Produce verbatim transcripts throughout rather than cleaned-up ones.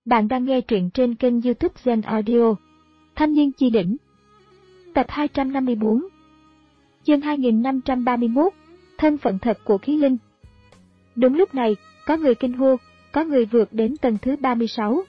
Bạn đang nghe truyện trên kênh YouTube Zen Audio. Thanh niên chi đỉnh. Tập hai trăm năm mươi tư. Chương hai nghìn năm trăm ba mươi mốt. Thân phận thật của khí linh. Đúng lúc này, có người kinh hô, có người vượt đến tầng thứ ba mươi sáu.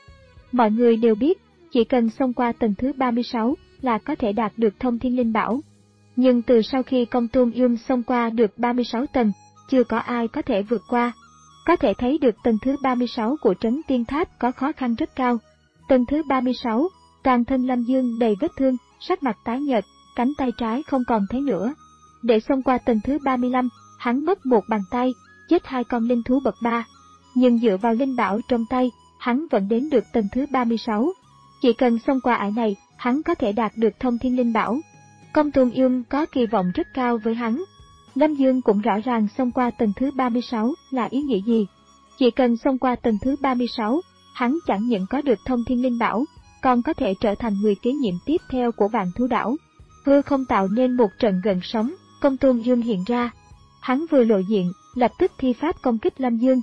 Mọi người đều biết, chỉ cần xông qua tầng thứ ba mươi sáu là có thể đạt được thông thiên linh bảo. Nhưng từ sau khi Công Tôn Yum xông qua được ba mươi sáu tầng, chưa có ai có thể vượt qua. Có thể thấy được tầng thứ ba mươi sáu của Trấn Tiên Tháp có khó khăn rất cao. Tầng thứ ba mươi sáu, toàn thân Lâm Dương đầy vết thương, sắc mặt tái nhợt, cánh tay trái không còn thấy nữa. Để xông qua tầng thứ ba mươi lăm, hắn mất một bàn tay, chết hai con linh thú bậc ba. Nhưng dựa vào linh bảo trong tay, hắn vẫn đến được tầng thứ ba mươi sáu. Chỉ cần xông qua ải này, hắn có thể đạt được thông thiên linh bảo. Công Tôn Yum có kỳ vọng rất cao với hắn. Lâm Dương cũng rõ ràng xông qua tầng thứ ba mươi sáu là ý nghĩa gì. Chỉ cần xông qua tầng thứ ba mươi sáu, hắn chẳng những có được thông thiên linh bảo, còn có thể trở thành người kế nhiệm tiếp theo của Vạn Thú Đảo. Hư không tạo nên một trận gần sóng, Công Tôn Yum hiện ra. Hắn vừa lộ diện, lập tức thi pháp công kích Lâm Dương.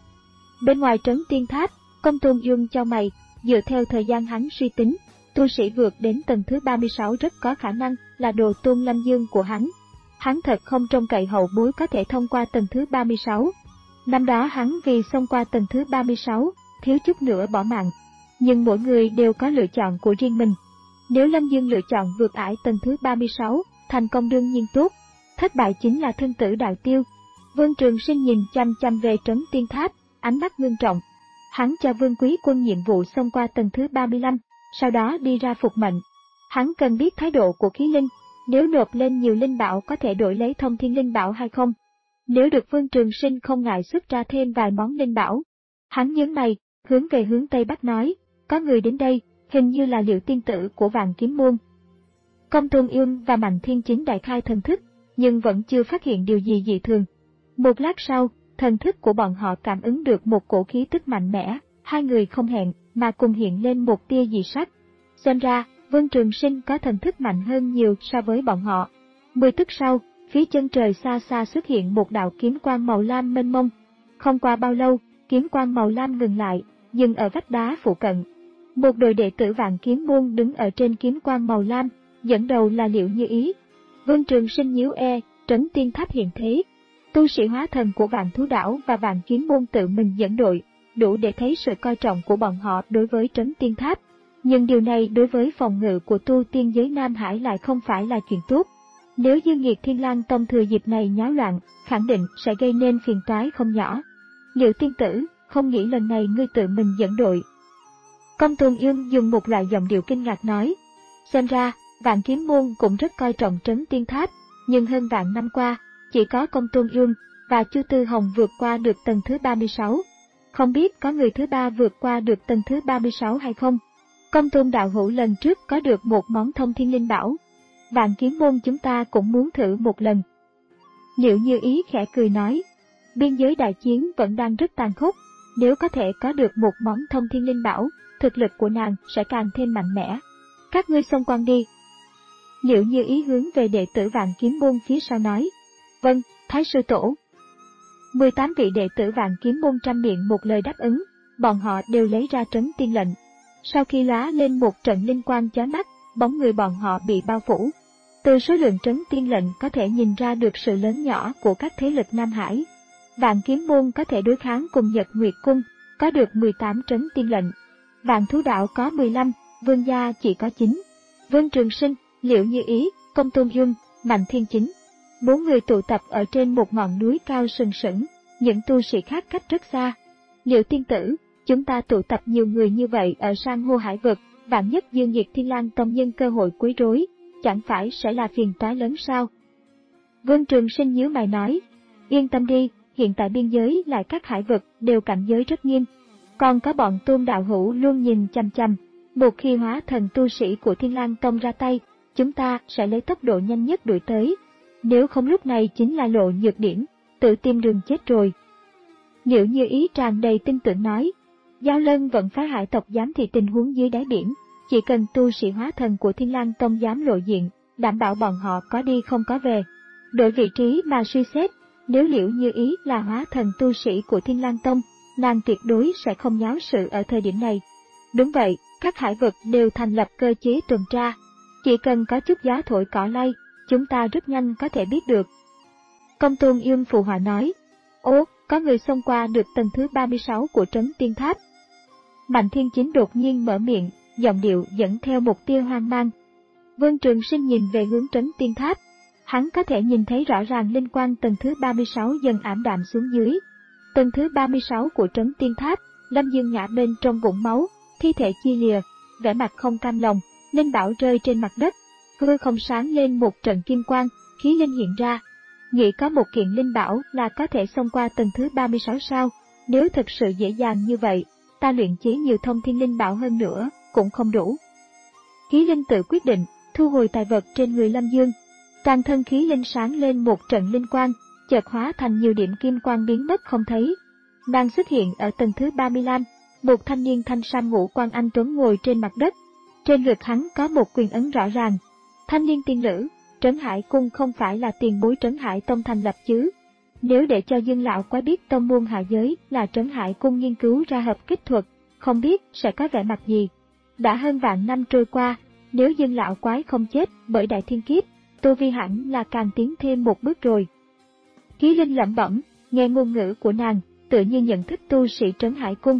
Bên ngoài Trấn Tiên Tháp, Công Tôn Yum chau mày, dựa theo thời gian hắn suy tính, tu sĩ vượt đến tầng thứ ba mươi sáu rất có khả năng là đồ tôn Lâm Dương của hắn. Hắn thật không trông cậy hậu bối có thể thông qua tầng thứ ba mươi sáu. Năm đó hắn vì xông qua tầng thứ ba mươi sáu, thiếu chút nữa bỏ mạng. Nhưng mỗi người đều có lựa chọn của riêng mình. Nếu Lâm Dương lựa chọn vượt ải tầng thứ ba mươi sáu, thành công đương nhiên tốt. Thất bại chính là thân tử đạo tiêu. Vương Trường Sinh nhìn chăm chăm về Trấn Tiên Tháp, ánh mắt ngưng trọng. Hắn cho Vương Quý Quân nhiệm vụ xông qua tầng thứ ba mươi lăm, sau đó đi ra phục mệnh. Hắn cần biết thái độ của khí linh. Nếu nộp lên nhiều linh bảo có thể đổi lấy thông thiên linh bảo hay không? Nếu được Vương Trường Sinh không ngại xuất ra thêm vài món linh bảo. Hắn nhướng mày, hướng về hướng Tây Bắc nói, có người đến đây, hình như là Liệu tiên tử của Vạn Kiếm Môn. Công Tôn Yum và Mạnh Thiên Chính đại khai thần thức, nhưng vẫn chưa phát hiện điều gì dị thường. Một lát sau, thần thức của bọn họ cảm ứng được một cổ khí tức mạnh mẽ, hai người không hẹn mà cùng hiện lên một tia dị sắc. Xem ra, Vương Trường Sinh có thần thức mạnh hơn nhiều so với bọn họ. Mười tức sau, phía chân trời xa xa xuất hiện một đạo kiếm quang màu lam mênh mông. Không qua bao lâu, kiếm quang màu lam ngừng lại, dừng ở vách đá phụ cận. Một đội đệ tử Vạn Kiếm Môn đứng ở trên kiếm quang màu lam, dẫn đầu là Liệu Như Ý. Vương Trường Sinh nhíu e, Trấn Tiên Tháp hiện thế. Tu sĩ hóa thần của Vạn Thú Đảo và Vạn Kiếm Môn tự mình dẫn đội, đủ để thấy sự coi trọng của bọn họ đối với Trấn Tiên Tháp. Nhưng điều này đối với phòng ngự của tu tiên giới Nam Hải lại không phải là chuyện tốt. Nếu Dương Nghiệt Thiên Lang Tông thừa dịp này nháo loạn, khẳng định sẽ gây nên phiền toái không nhỏ. Liệu tiên tử, không nghĩ lần này ngươi tự mình dẫn đội. Công Tôn Yum dùng một loại giọng điệu kinh ngạc nói. Xem ra, Vạn Kiếm Môn cũng rất coi trọng Trấn Tiên Tháp, nhưng hơn vạn năm qua, chỉ có Công Tôn Yum và Chu Tư Hồng vượt qua được tầng thứ ba mươi sáu. Không biết có người thứ ba vượt qua được tầng thứ ba mươi sáu hay không? Công Tôn đạo hữu lần trước có được một món thông thiên linh bảo. Vạn Kiếm Môn chúng ta cũng muốn thử một lần. Liệu Như Ý khẽ cười nói, biên giới đại chiến vẫn đang rất tàn khốc, nếu có thể có được một món thông thiên linh bảo, thực lực của nàng sẽ càng thêm mạnh mẽ. Các ngươi xông quan đi. Liệu Như Ý hướng về đệ tử Vạn Kiếm Môn phía sau nói, vâng, Thái sư tổ. mười tám vị đệ tử Vạn Kiếm Môn trăm miệng một lời đáp ứng, bọn họ đều lấy ra trấn tiên lệnh. Sau khi lóa lên một trận linh quang chói mắt, bóng người bọn họ bị bao phủ. Từ số lượng trấn tiên lệnh có thể nhìn ra được sự lớn nhỏ của các thế lực Nam Hải. Vạn Kiếm Môn có thể đối kháng cùng Nhật Nguyệt Cung, có được mười tám trấn tiên lệnh. Vạn Thú Đảo có mười lăm, Vương gia chỉ có chín. Vương Trường Sinh, Liệu Như Ý, Công Tôn Yum, Mạnh Thiên Chính. Bốn người tụ tập ở trên một ngọn núi cao sừng sững, những tu sĩ khác cách rất xa. Liệu tiên tử, chúng ta tụ tập nhiều người như vậy ở san hô hải vực, vạn nhất Dương Nghiệt Thiên Lang Tông nhân cơ hội quấy rối, chẳng phải sẽ là phiền toái lớn sao? Vương Trường Sinh nhíu mày nói, yên tâm đi, hiện tại biên giới lại các hải vực đều cảnh giới rất nghiêm. Còn có bọn Tôn đạo hữu luôn nhìn chằm chằm, một khi hóa thần tu sĩ của Thiên Lang Tông ra tay, chúng ta sẽ lấy tốc độ nhanh nhất đuổi tới. Nếu không lúc này chính là lộ nhược điểm, tự tìm đường chết rồi. Liệu Như Ý tràn đầy tin tưởng nói, Giao Lân vẫn phái hải tộc giám thị tình huống dưới đáy biển, chỉ cần tu sĩ hóa thần của Thiên Lang Tông dám lộ diện, đảm bảo bọn họ có đi không có về. Đổi vị trí mà suy xét, nếu Liễu Như Ý là hóa thần tu sĩ của Thiên Lang Tông, nàng tuyệt đối sẽ không nháo sự ở thời điểm này. Đúng vậy, các hải vực đều thành lập cơ chế tuần tra. Chỉ cần có chút gió thổi cỏ lay, chúng ta rất nhanh có thể biết được. Công Tôn Yêm phụ họa nói, ố, có người xông qua được tầng thứ ba mươi sáu của trấn Tiên Tháp. Mạnh Thiên Chính đột nhiên mở miệng, giọng điệu dẫn theo một tia hoang mang. Vương Trường Sinh nhìn về hướng trấn Tiên Tháp. Hắn có thể nhìn thấy rõ ràng linh quang tầng thứ ba mươi sáu dần ảm đạm xuống dưới. Tầng thứ ba mươi sáu của trấn Tiên Tháp, Lâm Dương ngã bên trong vũng máu, thi thể chia lìa, vẻ mặt không cam lòng, linh bảo rơi trên mặt đất, hư không sáng lên một trận kim quang, khí linh hiện ra. Nghĩ có một kiện linh bảo là có thể xông qua tầng thứ ba mươi sáu sao, nếu thực sự dễ dàng như vậy, ta luyện chế nhiều thông thiên linh bảo hơn nữa, cũng không đủ. Khí linh tự quyết định, thu hồi tài vật trên người Lâm Dương. Toàn thân khí linh sáng lên một trận linh quang, chợt hóa thành nhiều điểm kim quang biến mất không thấy. Nàng xuất hiện ở tầng thứ ba mươi lăm, một thanh niên thanh sam ngũ quan anh tuấn ngồi trên mặt đất. Trên ngực hắn có một quyền ấn rõ ràng. Thanh niên tiên nữ, Trấn Hải Cung không phải là tiền bối Trấn Hải Tông thành lập chứ? Nếu để cho Dương lão quái biết tông môn hạ giới là Trấn Hải Cung nghiên cứu ra hợp kích thuật, không biết sẽ có vẻ mặt gì. Đã hơn vạn năm trôi qua, nếu Dương lão quái không chết bởi đại thiên kiếp, tu vi hẳn là càng tiến thêm một bước rồi. Khí linh lẩm bẩm, nghe ngôn ngữ của nàng, tự nhiên nhận thức tu sĩ Trấn Hải Cung.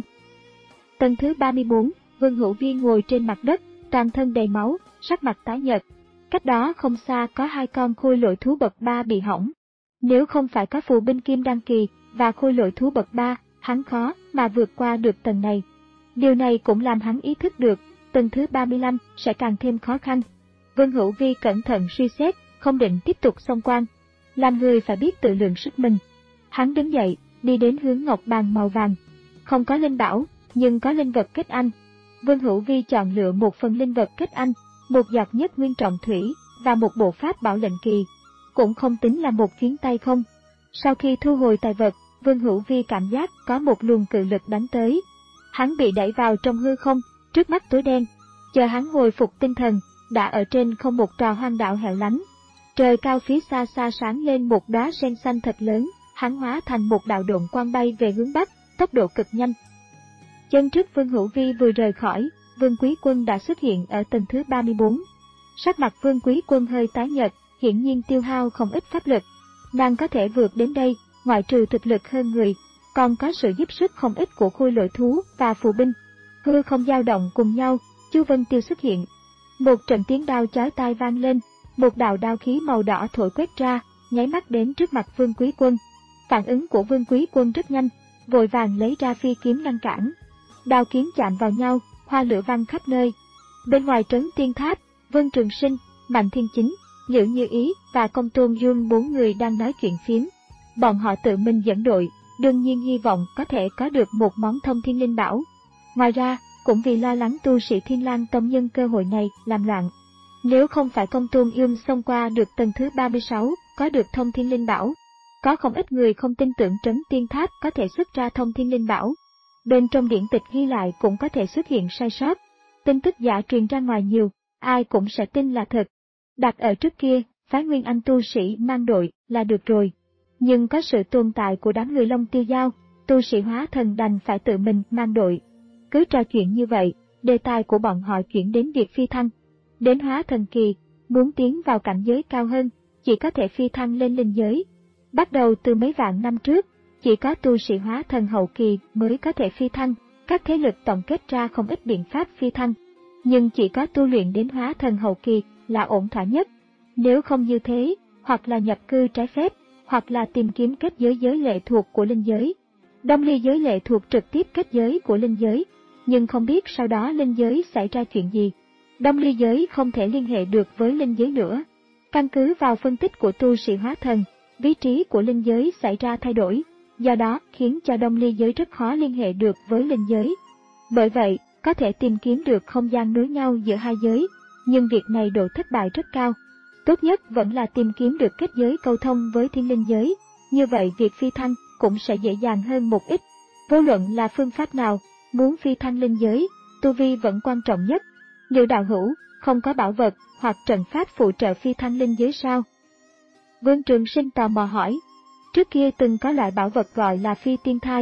Tầng thứ ba mươi bốn, Vương Hữu Vi ngồi trên mặt đất, toàn thân đầy máu, sắc mặt tái nhợt. Cách đó không xa có hai con khôi lỗi thú bậc ba bị hỏng. Nếu không phải có phù binh kim đăng kỳ và khôi lỗi thú bậc ba, hắn khó mà vượt qua được tầng này. Điều này cũng làm hắn ý thức được, tầng thứ ba mươi lăm sẽ càng thêm khó khăn. Vương Hữu Vi cẩn thận suy xét, không định tiếp tục xông quan. Làm người phải biết tự lượng sức mình. Hắn đứng dậy, đi đến hướng ngọc bàn màu vàng. Không có linh bảo, nhưng có linh vật kết anh. Vương Hữu Vi chọn lựa một phần linh vật kết anh, một giọt nhất nguyên trọng thủy và một bộ pháp bảo lệnh kỳ. Cũng không tính là một chuyến tay không. Sau khi thu hồi tài vật, Vương Hữu Vi cảm giác có một luồng cự lực đánh tới. Hắn bị đẩy vào trong hư không, trước mắt tối đen. Chờ hắn hồi phục tinh thần, đã ở trên không một trò hoang đảo hẻo lánh. Trời cao phía xa xa sáng lên một đóa sen xanh thật lớn, hắn hóa thành một đạo độn quang bay về hướng bắc, tốc độ cực nhanh. Chân trước Vương Hữu Vi vừa rời khỏi, Vương Quý Quân đã xuất hiện ở tầng thứ ba mươi bốn. Sắc mặt Vương Quý Quân hơi tái nhợt, hiển nhiên tiêu hao không ít pháp lực. Nàng có thể vượt đến đây, ngoại trừ thực lực hơn người, còn có sự giúp sức không ít của khôi lỗi thú và phù binh. Hư không dao động cùng nhau, Chu Vân Tiêu xuất hiện. Một trận tiếng đao chói tai vang lên, một đạo đao khí màu đỏ thổi quét ra, nháy mắt đến trước mặt Vương Quý Quân. Phản ứng của Vương Quý Quân rất nhanh, vội vàng lấy ra phi kiếm ngăn cản. Đao kiếm chạm vào nhau, hoa lửa văng khắp nơi. Bên ngoài trấn Tiên Tháp, Vương Trường Sinh, Mạnh Thiên Chính, Liễu Như Ý và Công Tôn Dương bốn người đang nói chuyện phiếm. Bọn họ tự mình dẫn đội, đương nhiên hy vọng có thể có được một món thông thiên linh bảo. Ngoài ra, cũng vì lo lắng tu sĩ Thiên Lang Tông nhân cơ hội này làm loạn. Nếu không phải Công Tôn Dương xông qua được tầng thứ ba mươi sáu, có được thông thiên linh bảo, có không ít người không tin tưởng trấn Tiên Tháp có thể xuất ra thông thiên linh bảo. Bên trong điển tịch ghi lại cũng có thể xuất hiện sai sót. Tin tức giả truyền ra ngoài nhiều, ai cũng sẽ tin là thật. Đặt ở trước kia, phái Nguyên Anh tu sĩ mang đội là được rồi. Nhưng có sự tồn tại của đám người Long Tiêu Giao, tu sĩ hóa thần đành phải tự mình mang đội. Cứ trò chuyện như vậy, đề tài của bọn họ chuyển đến việc phi thăng. Đến hóa thần kỳ, muốn tiến vào cảnh giới cao hơn, chỉ có thể phi thăng lên linh giới. Bắt đầu từ mấy vạn năm trước, chỉ có tu sĩ hóa thần hậu kỳ mới có thể phi thăng, các thế lực tổng kết ra không ít biện pháp phi thăng. Nhưng chỉ có tu luyện đến hóa thần hậu kỳ là ổn thỏa nhất. Nếu không như thế, hoặc là nhập cư trái phép, hoặc là tìm kiếm kết giới giới lệ thuộc của linh giới. Đông Ly giới lệ thuộc trực tiếp kết giới của linh giới, nhưng không biết sau đó linh giới xảy ra chuyện gì. Đông Ly giới không thể liên hệ được với linh giới nữa. Căn cứ vào phân tích của tu sĩ hóa thần, vị trí của linh giới xảy ra thay đổi, do đó khiến cho Đông Ly giới rất khó liên hệ được với linh giới. Bởi vậy, có thể tìm kiếm được không gian nối nhau giữa hai giới, nhưng việc này độ thất bại rất cao. Tốt nhất vẫn là tìm kiếm được kết giới cầu thông với thiên linh giới, như vậy việc phi thăng cũng sẽ dễ dàng hơn một ít. Vô luận là phương pháp nào, muốn phi thăng linh giới, tu vi vẫn quan trọng nhất. Liệu đạo hữu không có bảo vật hoặc trận pháp phụ trợ phi thăng linh giới sao? Vương Trường Sinh tò mò hỏi. Trước kia từng có loại bảo vật gọi là phi tiên thai,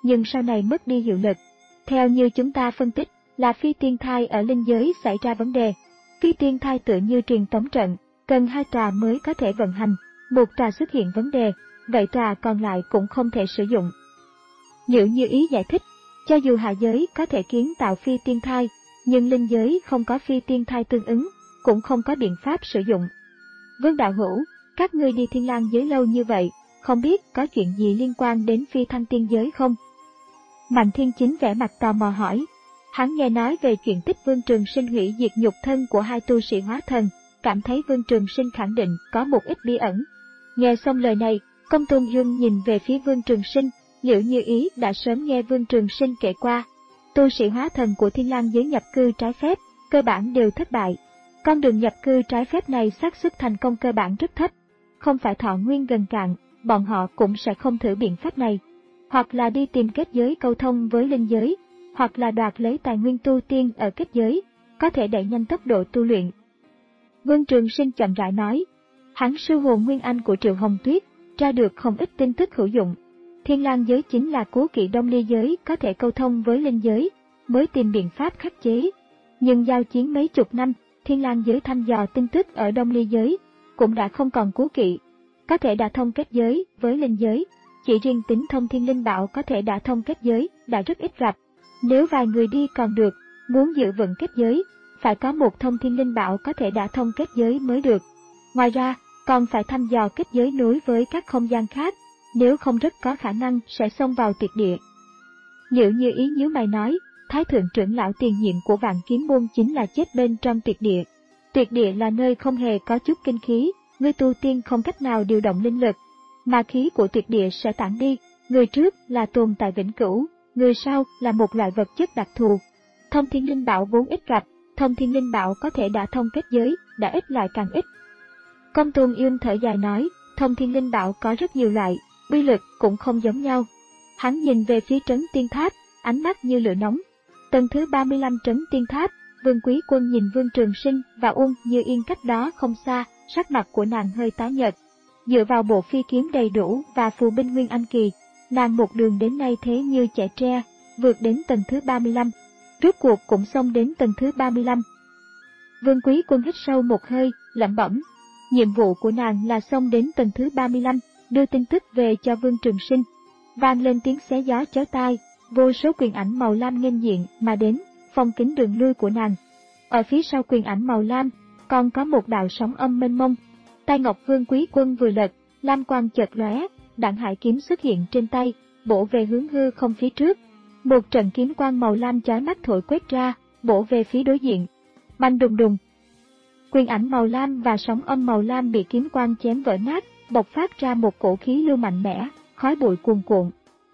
nhưng sau này mất đi hiệu lực. Theo như chúng ta phân tích, là phi tiên thai ở linh giới xảy ra vấn đề. Phi tiên thai tựa như truyền tống trận, cần hai tòa mới có thể vận hành, một tòa xuất hiện vấn đề, vậy tòa còn lại cũng không thể sử dụng. Liệu Như Ý giải thích, cho dù hạ giới có thể kiến tạo phi tiên thai, nhưng linh giới không có phi tiên thai tương ứng, cũng không có biện pháp sử dụng. Vương đạo hữu, các ngươi đi Thiên Lang giới lâu như vậy, không biết có chuyện gì liên quan đến phi thăng tiên giới không? Mạnh Thiên Chính vẻ mặt tò mò hỏi. Hắn nghe nói về chuyện tích Vương Trường Sinh hủy diệt nhục thân của hai tu sĩ hóa thần, cảm thấy Vương Trường Sinh khẳng định có một ít bí ẩn. Nghe xong lời này, Công Tôn Dương nhìn về phía Vương Trường Sinh, Liễu Như Ý đã sớm nghe Vương Trường Sinh kể qua. Tu sĩ hóa thần của Thiên Lang giới nhập cư trái phép, cơ bản đều thất bại. Con đường nhập cư trái phép này xác suất thành công cơ bản rất thấp. Không phải thọ nguyên gần cạn, bọn họ cũng sẽ không thử biện pháp này. Hoặc là đi tìm kết giới câu thông với linh giới, hoặc là đoạt lấy tài nguyên tu tiên ở kết giới, có thể đẩy nhanh tốc độ tu luyện. Vương Trường Sinh chậm rãi nói, hắn sư hồn Nguyên Anh của Triệu Hồng Tuyết, tra được không ít tin tức hữu dụng. Thiên Lang giới chính là cố kỵ Đông Ly giới có thể câu thông với linh giới, mới tìm biện pháp khắc chế. Nhưng giao chiến mấy chục năm, Thiên Lang giới thăm dò tin tức ở Đông Ly giới, cũng đã không còn cố kỵ, có thể đả thông kết giới với linh giới. Chỉ riêng tính thông thiên linh bảo có thể đả thông kết giới đã rất ít gặp. Nếu vài người đi còn được, muốn giữ vững kết giới, phải có một thông thiên linh bảo có thể đả thông kết giới mới được. Ngoài ra, còn phải thăm dò kết giới nối với các không gian khác, nếu không rất có khả năng sẽ xông vào tuyệt địa. Liễu Như Ý nhíu mày nói, Thái thượng trưởng lão tiền nhiệm của Vạn Kiếm môn chính là chết bên trong tuyệt địa. Tuyệt địa là nơi không hề có chút kinh khí, người tu tiên không cách nào điều động linh lực, mà khí của tuyệt địa sẽ tản đi. Người trước là tồn tại vĩnh cửu, người sau là một loại vật chất đặc thù. Thông thiên linh bảo vốn ít gặp, thông thiên linh bảo có thể đả thông kết giới, đã ít lại càng ít. Công Tôn Yên thở dài nói, thông thiên linh bảo có rất nhiều loại, uy lực cũng không giống nhau. Hắn nhìn về phía trấn tiên tháp, ánh mắt như lửa nóng. Tầng thứ ba mươi lăm trấn tiên tháp, Vương Quý Quân nhìn Vương Trường Sinh và Uông Như Yên cách đó không xa, sắc mặt của nàng hơi tái nhợt. Dựa vào bộ phi kiếm đầy đủ và phù binh Nguyên Anh kỳ, nàng một đường đến nay thế như chạy tre, vượt đến tầng thứ ba mươi lăm, rốt cuộc cũng xông đến tầng thứ ba mươi lăm. Vương Quý Quân hít sâu một hơi, lẩm bẩm. Nhiệm vụ của nàng là xông đến tầng thứ ba mươi lăm, đưa tin tức về cho Vương Trường Sinh. Vang lên tiếng xé gió chói tai, vô số quyền ảnh màu lam nghênh diện mà đến, phong kín đường lui của nàng. Ở phía sau quyền ảnh màu lam, còn có một đạo sóng âm mênh mông. Tay ngọc Vương Quý Quân vừa lật, lam quang chợt lóe, đạn hải kiếm xuất hiện trên tay, bổ về hướng hư không phía trước. Một trận kiếm quang màu lam chói mắt thổi quét ra, bổ về phía đối diện. Bành đùng đùng. Quyền ảnh màu lam và sóng âm màu lam bị kiếm quang chém vỡ nát, bộc phát ra một cổ khí lưu mạnh mẽ, khói bụi cuồn cuộn.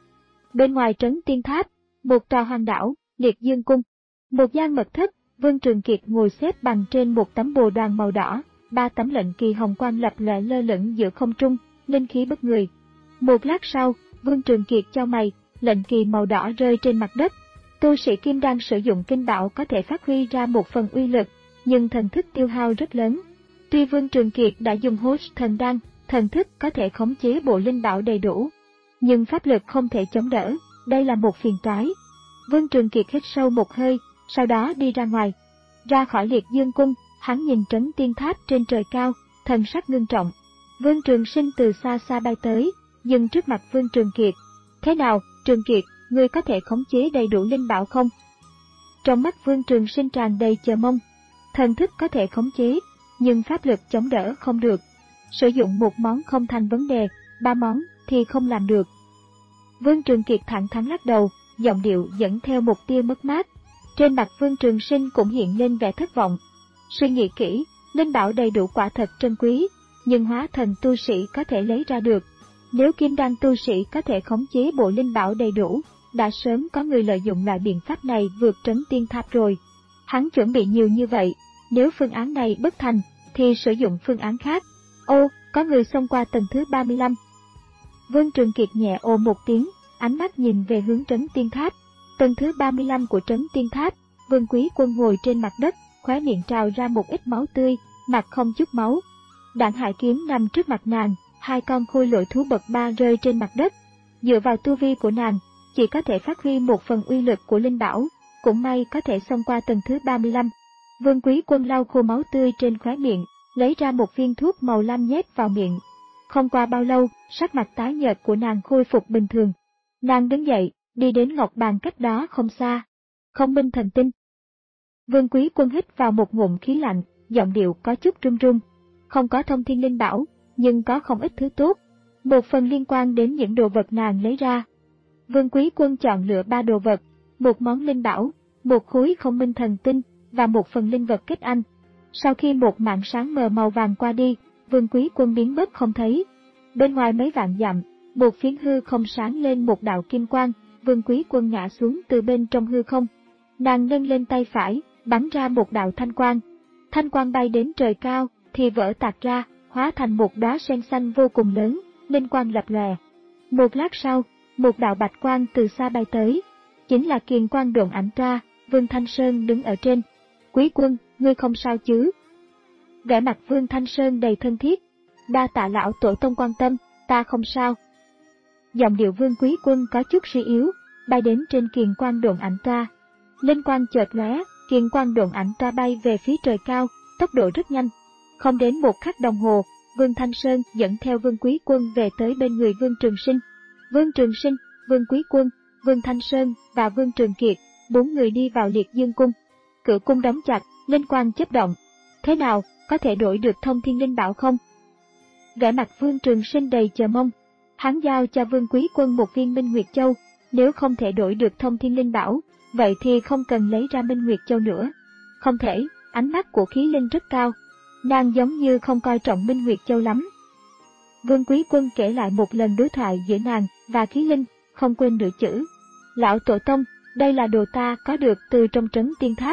Bên ngoài trấn tiên tháp, một tòa hoàng đảo, Liệt Dương cung, một gian mật thất, Vương Trường Kiệt ngồi xếp bằng trên một tấm bồ đoàn màu đỏ, ba tấm lệnh kỳ hồng quang lập lòe lơ lửng giữa không trung, linh khí bất người. Một lát sau, Vương Trường Kiệt chau mày, lệnh kỳ màu đỏ rơi trên mặt đất. Tu sĩ kim đan sử dụng kinh bảo có thể phát huy ra một phần uy lực, nhưng thần thức tiêu hao rất lớn. Tuy Vương Trường Kiệt đã dùng hốt thần đan, thần thức có thể khống chế bộ linh bảo đầy đủ, nhưng pháp lực không thể chống đỡ, đây là một phiền toái. Vương Trường Kiệt hít sâu một hơi, sau đó đi ra ngoài. Ra khỏi Liệt Dương cung, hắn nhìn trấn tiên tháp trên trời cao, thần sắc ngưng trọng. Vương Trường Sinh từ xa xa bay tới, dừng trước mặt Vương Trường Kiệt. Thế nào, Trường Kiệt, ngươi có thể khống chế đầy đủ linh bảo không? Trong mắt Vương Trường Sinh tràn đầy chờ mong. Thần thức có thể khống chế, nhưng pháp lực chống đỡ không được. Sử dụng một món không thành vấn đề, ba món thì không làm được. Vương Trường Kiệt thẳng thắn lắc đầu, giọng điệu dẫn theo một tia mất mát. Trên mặt Vương Trường Sinh cũng hiện lên vẻ thất vọng. Suy nghĩ kỹ, linh bảo đầy đủ quả thật trân quý, nhưng hóa thần tu sĩ có thể lấy ra được. Nếu kim đan tu sĩ có thể khống chế bộ linh bảo đầy đủ, đã sớm có người lợi dụng loại biện pháp này vượt trấn tiên tháp rồi. Hắn chuẩn bị nhiều như vậy, nếu phương án này bất thành, thì sử dụng phương án khác. Ô, có người xông qua tầng thứ ba mươi lăm. Vương Trường Kiệt nhẹ ồ một tiếng, ánh mắt nhìn về hướng trấn tiên tháp. Tầng thứ ba mươi lăm của trấn tiên tháp, Vương Quý Quân ngồi trên mặt đất, khóe miệng trào ra một ít máu tươi, mặt không chút máu. Đạn hải kiếm nằm trước mặt nàng, hai con khôi lỗi thú bậc ba rơi trên mặt đất. Dựa vào tu vi của nàng, chỉ có thể phát huy một phần uy lực của linh bảo, cũng may có thể xông qua tầng thứ ba mươi lăm. Vương Quý Quân lau khô máu tươi trên khóe miệng, lấy ra một viên thuốc màu lam nhét vào miệng. Không qua bao lâu, sắc mặt tái nhợt của nàng khôi phục bình thường. Nàng đứng dậy, đi đến ngọc bàn cách đó không xa. Không minh thần tinh. Vương Quý Quân hít vào một ngụm khí lạnh, giọng điệu có chút run run. Không có thông thiên linh bảo, nhưng có không ít thứ tốt. Một phần liên quan đến những đồ vật nàng lấy ra. Vương Quý Quân chọn lựa ba đồ vật, một món linh bảo, một khối không minh thần tinh và một phần linh vật kết anh. Sau khi một mảng sáng mờ màu vàng qua đi, Vương Quý Quân biến mất không thấy. Bên ngoài mấy vạn dặm, một phiến hư không sáng lên một đạo kim quang, Vương Quý Quân ngã xuống từ bên trong hư không. Nàng nâng lên tay phải, bắn ra một đạo thanh quang. Thanh quang bay đến trời cao, thì vỡ tạc ra, hóa thành một đóa sen xanh vô cùng lớn, linh quang lập lòe. Một lát sau, một đạo bạch quang từ xa bay tới, chính là kiền quang độn ảnh toa. Vương Thanh Sơn đứng ở trên. Quý Quân, ngươi không sao chứ? Vẻ mặt Vương Thanh Sơn đầy thân thiết. Đa tạ lão tổ tông quan tâm, ta không sao. Giọng điệu Vương Quý Quân có chút suy yếu, bay đến trên kiền quang độn ảnh toa. Linh quang chợt lóe, kiền quang độn ảnh toa bay về phía trời cao, tốc độ rất nhanh. Không đến một khắc đồng hồ, Vương Thanh Sơn dẫn theo Vương Quý Quân về tới bên người Vương Trường Sinh. Vương Trường Sinh, Vương Quý Quân, Vương Thanh Sơn và Vương Trường Kiệt, bốn người đi vào Liệt Dương Cung. Cửa cung đóng chặt, linh quang chớp động. Thế nào, có thể đổi được thông thiên linh bảo không? Vẻ mặt Vương Trường Sinh đầy chờ mong. Hắn giao cho Vương Quý Quân một viên Minh Nguyệt Châu, nếu không thể đổi được thông thiên linh bảo, vậy thì không cần lấy ra Minh Nguyệt Châu nữa. Không thể, ánh mắt của Khí Linh rất cao. Nàng giống như không coi trọng Minh Nguyệt Châu lắm. Vương Quý Quân kể lại một lần đối thoại giữa nàng và Khí Linh, không quên nửa chữ. Lão tổ tông, đây là đồ ta có được từ trong trấn tiên tháp.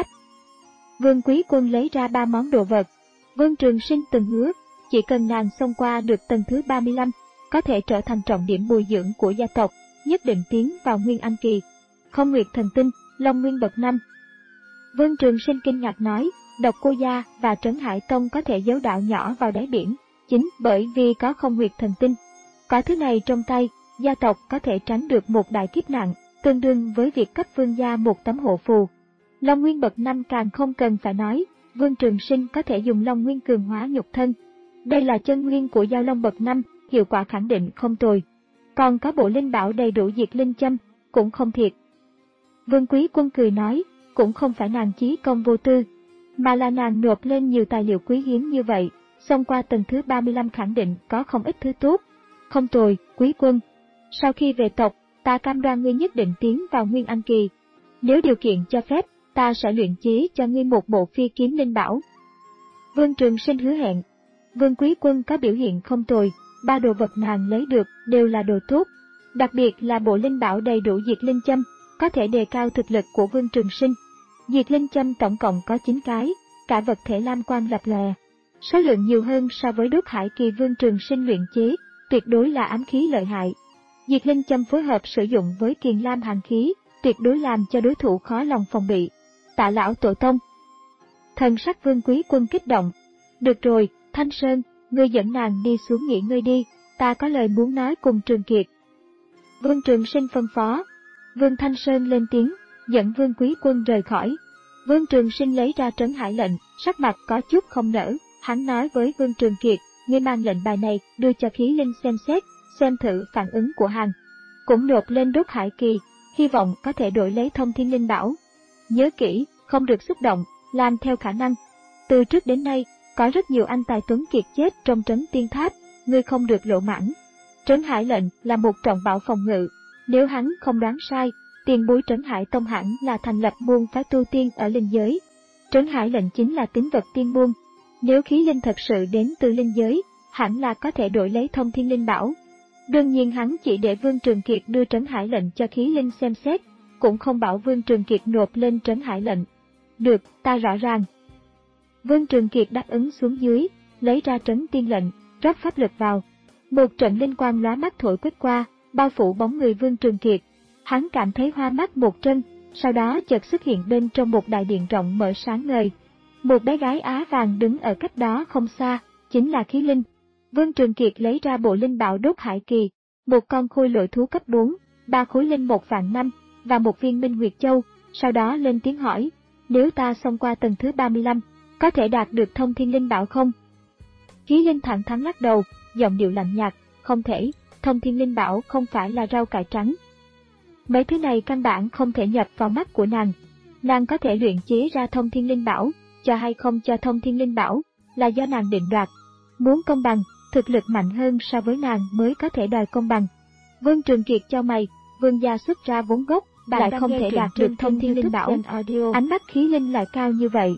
Vương Quý Quân lấy ra ba món đồ vật. Vương Trường Sinh từng hứa, chỉ cần nàng xông qua được tầng thứ ba mươi lăm, có thể trở thành trọng điểm bồi dưỡng của gia tộc, nhất định tiến vào Nguyên Anh kỳ. Không Nguyệt Thần Tinh, Long Nguyên bậc năm. Vương Trường Sinh kinh ngạc nói, Độc Cô Gia và Trấn Hải Tông có thể giấu đạo nhỏ vào đáy biển, chính bởi vì có Không Nguyệt Thần Tinh. Có thứ này trong tay, gia tộc có thể tránh được một đại kiếp nạn, tương đương với việc cấp vương gia một tấm hộ phù. Long Nguyên bậc năm càng không cần phải nói, Vương Trường Sinh có thể dùng Long Nguyên cường hóa nhục thân. Đây là chân nguyên của Giao Long bậc năm, hiệu quả khẳng định không tồi. Còn có bộ linh bảo đầy đủ diệt linh châm, cũng không thiệt. Vương Quý Quân cười nói, cũng không phải nàng chí công vô tư, mà là nàng nộp lên nhiều tài liệu quý hiếm như vậy, xông qua tầng thứ ba mươi lăm khẳng định có không ít thứ tốt. Không tồi, Quý Quân. Sau khi về tộc, ta cam đoan ngươi nhất định tiến vào Nguyên Anh kỳ. Nếu điều kiện cho phép, ta sẽ luyện chế cho ngươi một bộ phi kiếm linh bảo. Vương Trường Sinh hứa hẹn. Vương Quý Quân có biểu hiện không tồi, ba đồ vật nàng lấy được đều là đồ tốt. Đặc biệt là bộ linh bảo đầy đủ diệt linh châm, có thể đề cao thực lực của Vương Trường Sinh. Diệt linh châm tổng cộng có chín cái, cả vật thể lam quang lập lòe. Số lượng nhiều hơn so với đốt hải kỳ Vương Trường Sinh luyện chế, tuyệt đối là ám khí lợi hại. Diệt linh châm phối hợp sử dụng với kiền lam hàn khí, tuyệt đối làm cho đối thủ khó lòng phòng bị. Tạ lão tổ tông. Thần sắc Vương Quý Quân kích động. Được rồi, Thanh Sơn, ngươi dẫn nàng đi xuống nghỉ ngơi đi, ta có lời muốn nói cùng Trường Kiệt. Vương Trường Sinh phân phó. Vương Thanh Sơn lên tiếng, dẫn Vương Quý Quân rời khỏi. Vương Trường Sinh lấy ra trấn hải lệnh, sắc mặt có chút không nở, hắn nói với Vương Trường Kiệt, ngươi mang lệnh bài này đưa cho Khí Linh xem xét, xem thử phản ứng của hắn. Cũng nộp lên đốt hải kỳ, hy vọng có thể đổi lấy thông thiên linh bảo. Nhớ kỹ, không được xúc động, làm theo khả năng. Từ trước đến nay, có rất nhiều anh tài tuấn kiệt chết trong trấn tiên tháp, ngươi không được lộ mãn. Trấn hải lệnh là một trọng bảo phòng ngự, nếu hắn không đoán sai, tiền bối Trấn Hải Tông hẳn là thành lập môn phái tu tiên ở linh giới. Trấn hải lệnh chính là tín vật tiên môn. Nếu Khí Linh thật sự đến từ linh giới, hẳn là có thể đổi lấy thông thiên linh bảo. Đương nhiên hắn chỉ để Vương Trường Kiệt đưa trấn hải lệnh cho Khí Linh xem xét, cũng không bảo Vương Trường Kiệt nộp lên trấn hải lệnh. Được, ta rõ ràng. Vương Trường Kiệt đáp ứng xuống dưới, lấy ra trấn tiên lệnh, rót pháp lực vào. Một trận linh quang lóa mắt thổi quét qua, bao phủ bóng người Vương Trường Kiệt. Hắn cảm thấy hoa mắt một trận, sau đó chợt xuất hiện bên trong một đại điện rộng mở sáng ngời. Một bé gái Á vàng đứng ở cách đó không xa, chính là Khí Linh. Vương Trường Kiệt lấy ra bộ linh bảo đốt hải kỳ, một con khôi lỗi thú cấp bốn, ba khối linh một vạn năm, và một viên Minh Nguyệt Châu, sau đó lên tiếng hỏi, nếu ta xông qua tầng thứ ba mươi lăm, có thể đạt được Thông Thiên Linh Bảo không? Khí Linh thẳng thắn lắc đầu, giọng điệu lạnh nhạt, không thể, Thông Thiên Linh Bảo không phải là rau cải trắng. Mấy thứ này căn bản không thể nhập vào mắt của nàng. Nàng có thể luyện chế ra Thông Thiên Linh Bảo, cho hay không cho Thông Thiên Linh Bảo, là do nàng định đoạt. Muốn công bằng, thực lực mạnh hơn so với nàng mới có thể đòi công bằng. Vương Trường Kiệt chau mày, Vương gia xuất ra vốn gốc, lại không thể đạt được Thông Thiên Linh Bảo, ánh mắt Khí Linh lại cao như vậy.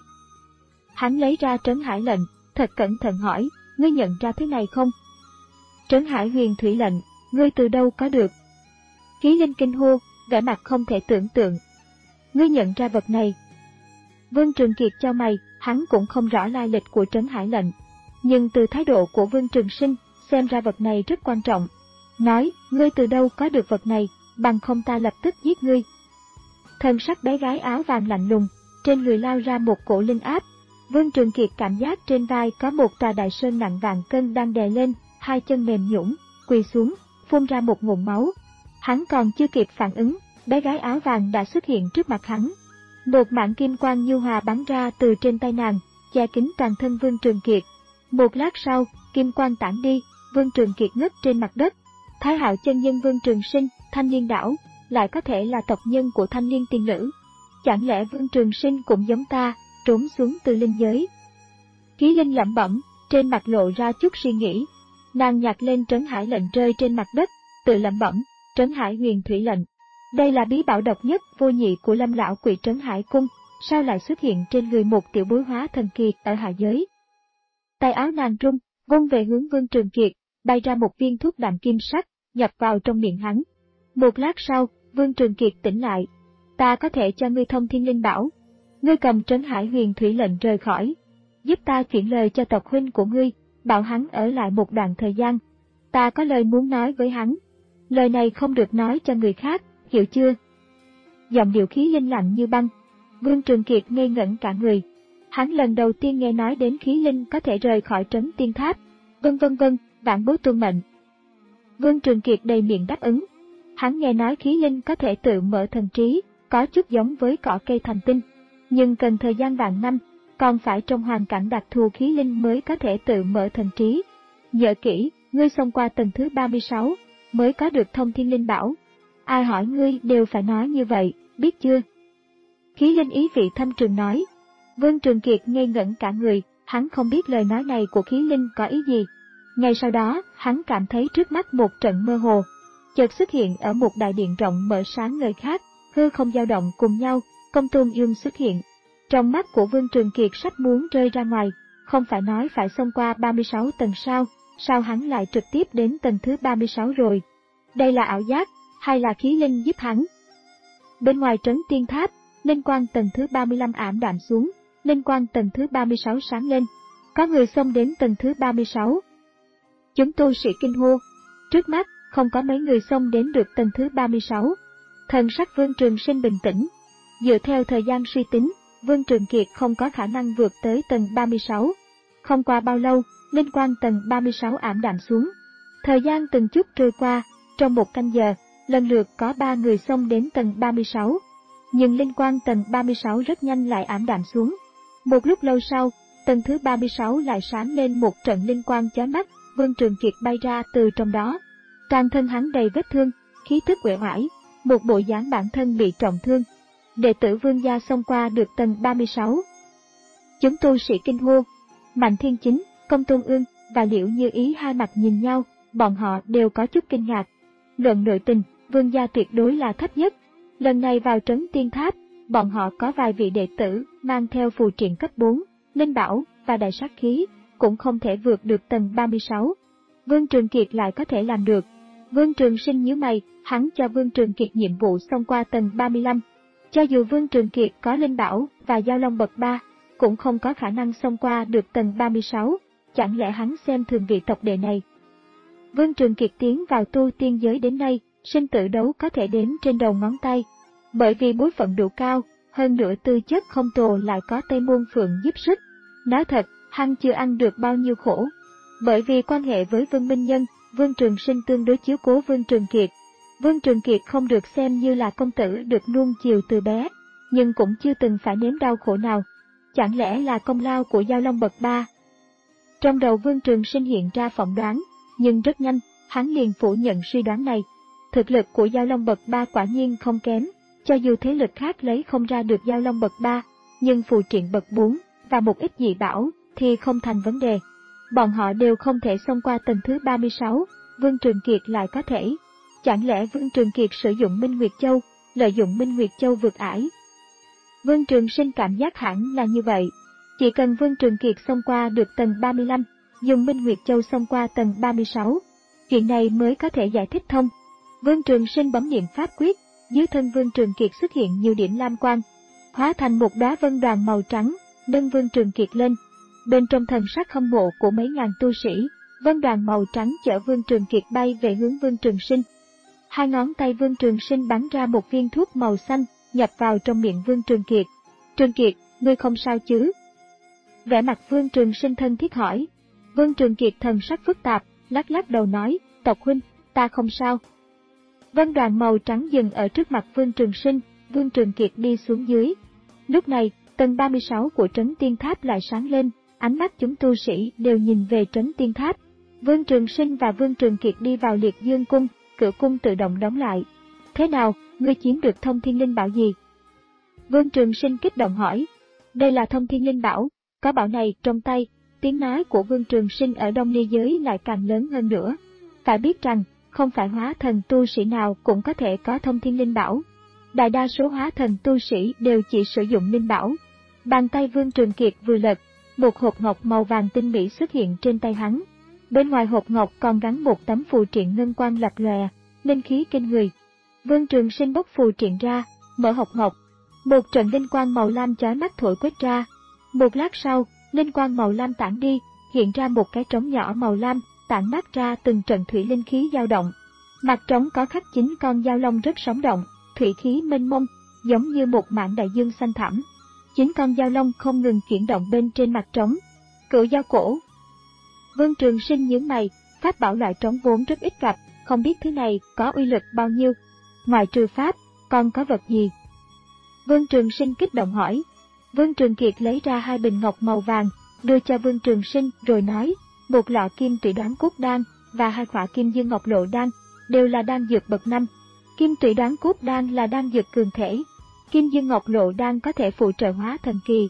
Hắn lấy ra Trấn Hải lệnh, thật cẩn thận hỏi, ngươi nhận ra thứ này không? Trấn Hải huyền thủy lệnh, ngươi từ đâu có được? Khí Linh kinh hô, vẻ mặt không thể tưởng tượng. Ngươi nhận ra vật này? Vương Trường Kiệt chau mày, hắn cũng không rõ lai lịch của Trấn Hải lệnh. Nhưng từ thái độ của Vương Trường Sinh, xem ra vật này rất quan trọng. Nói, ngươi từ đâu có được vật này, bằng không ta lập tức giết ngươi. Thân sắc bé gái áo vàng lạnh lùng, trên người lao ra một cổ linh áp. Vương Trường Kiệt cảm giác trên vai có một tòa đại sơn nặng vạn cân đang đè lên, hai chân mềm nhũn, quỳ xuống, phun ra một ngụm máu. Hắn còn chưa kịp phản ứng, bé gái áo vàng đã xuất hiện trước mặt hắn. Một mảng kim quang nhu hòa bắn ra từ trên tay nàng, che kín toàn thân Vương Trường Kiệt. Một lát sau, kim quang tản đi, Vương Trường Kiệt ngất trên mặt đất. Thái Hạo chân nhân Vương Trường Sinh, Thanh Liên Đảo, lại có thể là tộc nhân của Thanh Liên tiên nữ. Chẳng lẽ Vương Trường Sinh cũng giống ta, trốn xuống từ linh giới? Khí Linh lẩm bẩm, trên mặt lộ ra chút suy nghĩ. Nàng nhặt lên Trấn Hải lệnh rơi trên mặt đất, tự lẩm bẩm, Trấn Hải huyền thủy lệnh. Đây là bí bảo độc nhất vô nhị của Lâm lão quỷ Trấn Hải cung, sao lại xuất hiện trên người một tiểu bối hóa thần kiệt ở hạ giới? Tay áo nàng rung, vung về hướng Vương Trường Kiệt, bay ra một viên thuốc đạm kim sắc, nhập vào trong miệng hắn. Một lát sau, Vương Trường Kiệt tỉnh lại. Ta có thể cho ngươi Thông Thiên Linh Bảo. Ngươi cầm Trấn Hải huyền thủy lệnh rời khỏi. Giúp ta chuyển lời cho tộc huynh của ngươi, bảo hắn ở lại một đoạn thời gian. Ta có lời muốn nói với hắn. Lời này không được nói cho người khác, hiểu chưa? Giọng điệu Khí Linh lạnh như băng. Vương Trường Kiệt ngây ngẩn cả người. Hắn lần đầu tiên nghe nói đến Khí Linh có thể rời khỏi Trấn Tiên Tháp. Vân vân vân, vạn bối tuân mệnh. Vương Trường Kiệt đầy miệng đáp ứng. Hắn nghe nói Khí Linh có thể tự mở thần trí, có chút giống với cỏ cây thành tinh, nhưng cần thời gian vạn năm, còn phải trong hoàn cảnh đặc thù Khí Linh mới có thể tự mở thần trí. Nhớ kỹ, ngươi xông qua tầng thứ ba mươi sáu, mới có được Thông Thiên Linh Bảo. Ai hỏi ngươi đều phải nói như vậy, biết chưa? Khí Linh ý vị thâm trường nói. Vương Trường Kiệt ngây ngẩn cả người, hắn không biết lời nói này của Khí Linh có ý gì. Ngay sau đó, hắn cảm thấy trước mắt một trận mơ hồ, chợt xuất hiện ở một đại điện rộng mở sáng ngời khác, hư không dao động cùng nhau, Công Tôn Dương xuất hiện. Trong mắt của Vương Trường Kiệt sắp muốn rơi ra ngoài, không phải nói phải xông qua ba mươi sáu tầng sao, sao hắn lại trực tiếp đến tầng thứ ba mươi sáu rồi? Đây là ảo giác, hay là Khí Linh giúp hắn? Bên ngoài Trấn Tiên Tháp, linh quang tầng thứ ba mươi lăm ảm đạm xuống, linh quang tầng thứ ba mươi sáu sáng lên. Có người xông đến tầng thứ ba mươi sáu. Chúng tu sĩ kinh hô. Trước mắt, không có mấy người xông đến được tầng thứ ba mươi sáu. Thần sắc Vương Trường Sinh bình tĩnh. Dựa theo thời gian suy tính, Vương Trường Kiệt không có khả năng vượt tới tầng ba mươi sáu. Không qua bao lâu, linh quang tầng ba mươi sáu ảm đạm xuống. Thời gian từng chút trôi qua, trong một canh giờ, lần lượt có ba người xông đến tầng ba mươi sáu. Nhưng linh quang tầng ba mươi sáu rất nhanh lại ảm đạm xuống. Một lúc lâu sau, tầng thứ ba mươi sáu lại sáng lên một trận linh quang chói mắt, Vương Trường Kiệt bay ra từ trong đó. Toàn thân hắn đầy vết thương, khí tức uể oải, một bộ dáng bản thân bị trọng thương. Đệ tử Vương gia xông qua được tầng ba mươi sáu. Chúng tu sĩ kinh hô. Mạnh Thiên Chính, Công Tôn Ương và Liễu Như Ý hai mặt nhìn nhau, bọn họ đều có chút kinh ngạc. Luận nội tình, Vương gia tuyệt đối là thấp nhất. Lần này vào Trấn Tiên Tháp, bọn họ có vài vị đệ tử mang theo phù triện cấp bốn, linh bảo và đại sát khí, cũng không thể vượt được tầng ba mươi sáu. Vương Trường Kiệt lại có thể làm được. Vương Trường Sinh nhíu mày, hắn cho Vương Trường Kiệt nhiệm vụ xông qua tầng ba mươi lăm. Cho dù Vương Trường Kiệt có linh bảo và giao long bậc ba, cũng không có khả năng xông qua được tầng ba mươi sáu, chẳng lẽ hắn xem thường vị tộc đệ này? Vương Trường Kiệt tiến vào tu tiên giới đến nay, sinh tử đấu có thể đếm trên đầu ngón tay. Bởi vì bối phận đủ cao, hơn nữa tư chất không tồi lại có Tây Môn Phượng giúp sức. Nói thật, hắn chưa ăn được bao nhiêu khổ. Bởi vì quan hệ với Vương Minh Nhân, Vương Trường Sinh tương đối chiếu cố Vương Trường Kiệt. Vương Trường Kiệt không được xem như là công tử được nuông chiều từ bé, nhưng cũng chưa từng phải nếm đau khổ nào. Chẳng lẽ là công lao của Dao Long bậc ba? Trong đầu Vương Trường Sinh hiện ra phỏng đoán, nhưng rất nhanh, hắn liền phủ nhận suy đoán này. Thực lực của Dao Long bậc ba quả nhiên không kém, cho dù thế lực khác lấy không ra được Dao Long bậc ba, nhưng phù triện bậc bốn và một ít dị bảo thì không thành vấn đề. Bọn họ đều không thể xông qua tầng thứ ba mươi sáu, Vương Trường Kiệt lại có thể. Chẳng lẽ Vương Trường Kiệt sử dụng Minh Nguyệt Châu, lợi dụng Minh Nguyệt Châu vượt ải? Vương Trường Sinh cảm giác hẳn là như vậy. Chỉ cần Vương Trường Kiệt xông qua được tầng ba mươi lăm, dùng Minh Nguyệt Châu xông qua tầng ba mươi sáu, chuyện này mới có thể giải thích thông. Vương Trường Sinh bấm niệm pháp quyết, dưới thân Vương Trường Kiệt xuất hiện nhiều điểm lam quang, hóa thành một đóa vân đoàn màu trắng, nâng Vương Trường Kiệt lên. Bên trong thần sắc hâm mộ của mấy ngàn tu sĩ, vân đoàn màu trắng chở Vương Trường Kiệt bay về hướng Vương Trường Sinh. Hai ngón tay Vương Trường Sinh bắn ra một viên thuốc màu xanh, nhập vào trong miệng Vương Trường Kiệt. Trường Kiệt, ngươi không sao chứ? Vẻ mặt Vương Trường Sinh thân thiết hỏi. Vương Trường Kiệt thần sắc phức tạp, lắc lắc đầu nói, tộc huynh, ta không sao. Vân đoàn màu trắng dừng ở trước mặt Vương Trường Sinh, Vương Trường Kiệt đi xuống dưới. Lúc này, tầng ba mươi sáu của Trấn Tiên Tháp lại sáng lên, ánh mắt chúng tu sĩ đều nhìn về Trấn Tiên Tháp. Vương Trường Sinh và Vương Trường Kiệt đi vào Liệt Dương Cung, cửa cung tự động đóng lại. Thế nào, ngươi chiếm được thông thiên linh bảo gì? Vương Trường Sinh kích động hỏi. Đây là thông thiên linh bảo, có bảo này trong tay, tiếng nói của Vương Trường Sinh ở Đông Ly giới lại càng lớn hơn nữa. Phải biết rằng, không phải hóa thần tu sĩ nào cũng có thể có thông thiên linh bảo. Đại đa số hóa thần tu sĩ đều chỉ sử dụng linh bảo. Bàn tay Vương Trường Kiệt vừa lật, một hộp ngọc màu vàng tinh mỹ xuất hiện trên tay hắn. Bên ngoài hộp ngọc còn gắn một tấm phù triện ngân quang lập lòe, linh khí kinh người. Vương Trường Sinh bốc phù triện ra, mở hộp ngọc. Một trận linh quang màu lam chói mắt thổi quét ra. Một lát sau, linh quang màu lam tản đi, hiện ra một cái trống nhỏ màu lam, tản mát ra từng trận thủy linh khí dao động. Mặt trống có khắc chín con dao long rất sống động, thủy khí mênh mông, giống như một mảng đại dương xanh thẳm. Chín con dao long không ngừng chuyển động bên trên mặt trống. Cửu dao cổ. Vương Trường Sinh nhướng mày, pháp bảo loại trống vốn rất ít gặp, không biết thứ này có uy lực bao nhiêu. Ngoài trừ pháp, còn có vật gì? Vương Trường Sinh kích động hỏi. Vương Trường Kiệt lấy ra hai bình ngọc màu vàng, đưa cho Vương Trường Sinh rồi nói, một lọ kim tụy đoán cốt đan và hai khỏa kim dương ngọc lộ đan, đều là đan dược bậc năm. Kim tụy đoán cốt đan là đan dược cường thể, kim dương ngọc lộ đan có thể phụ trợ hóa thần kỳ.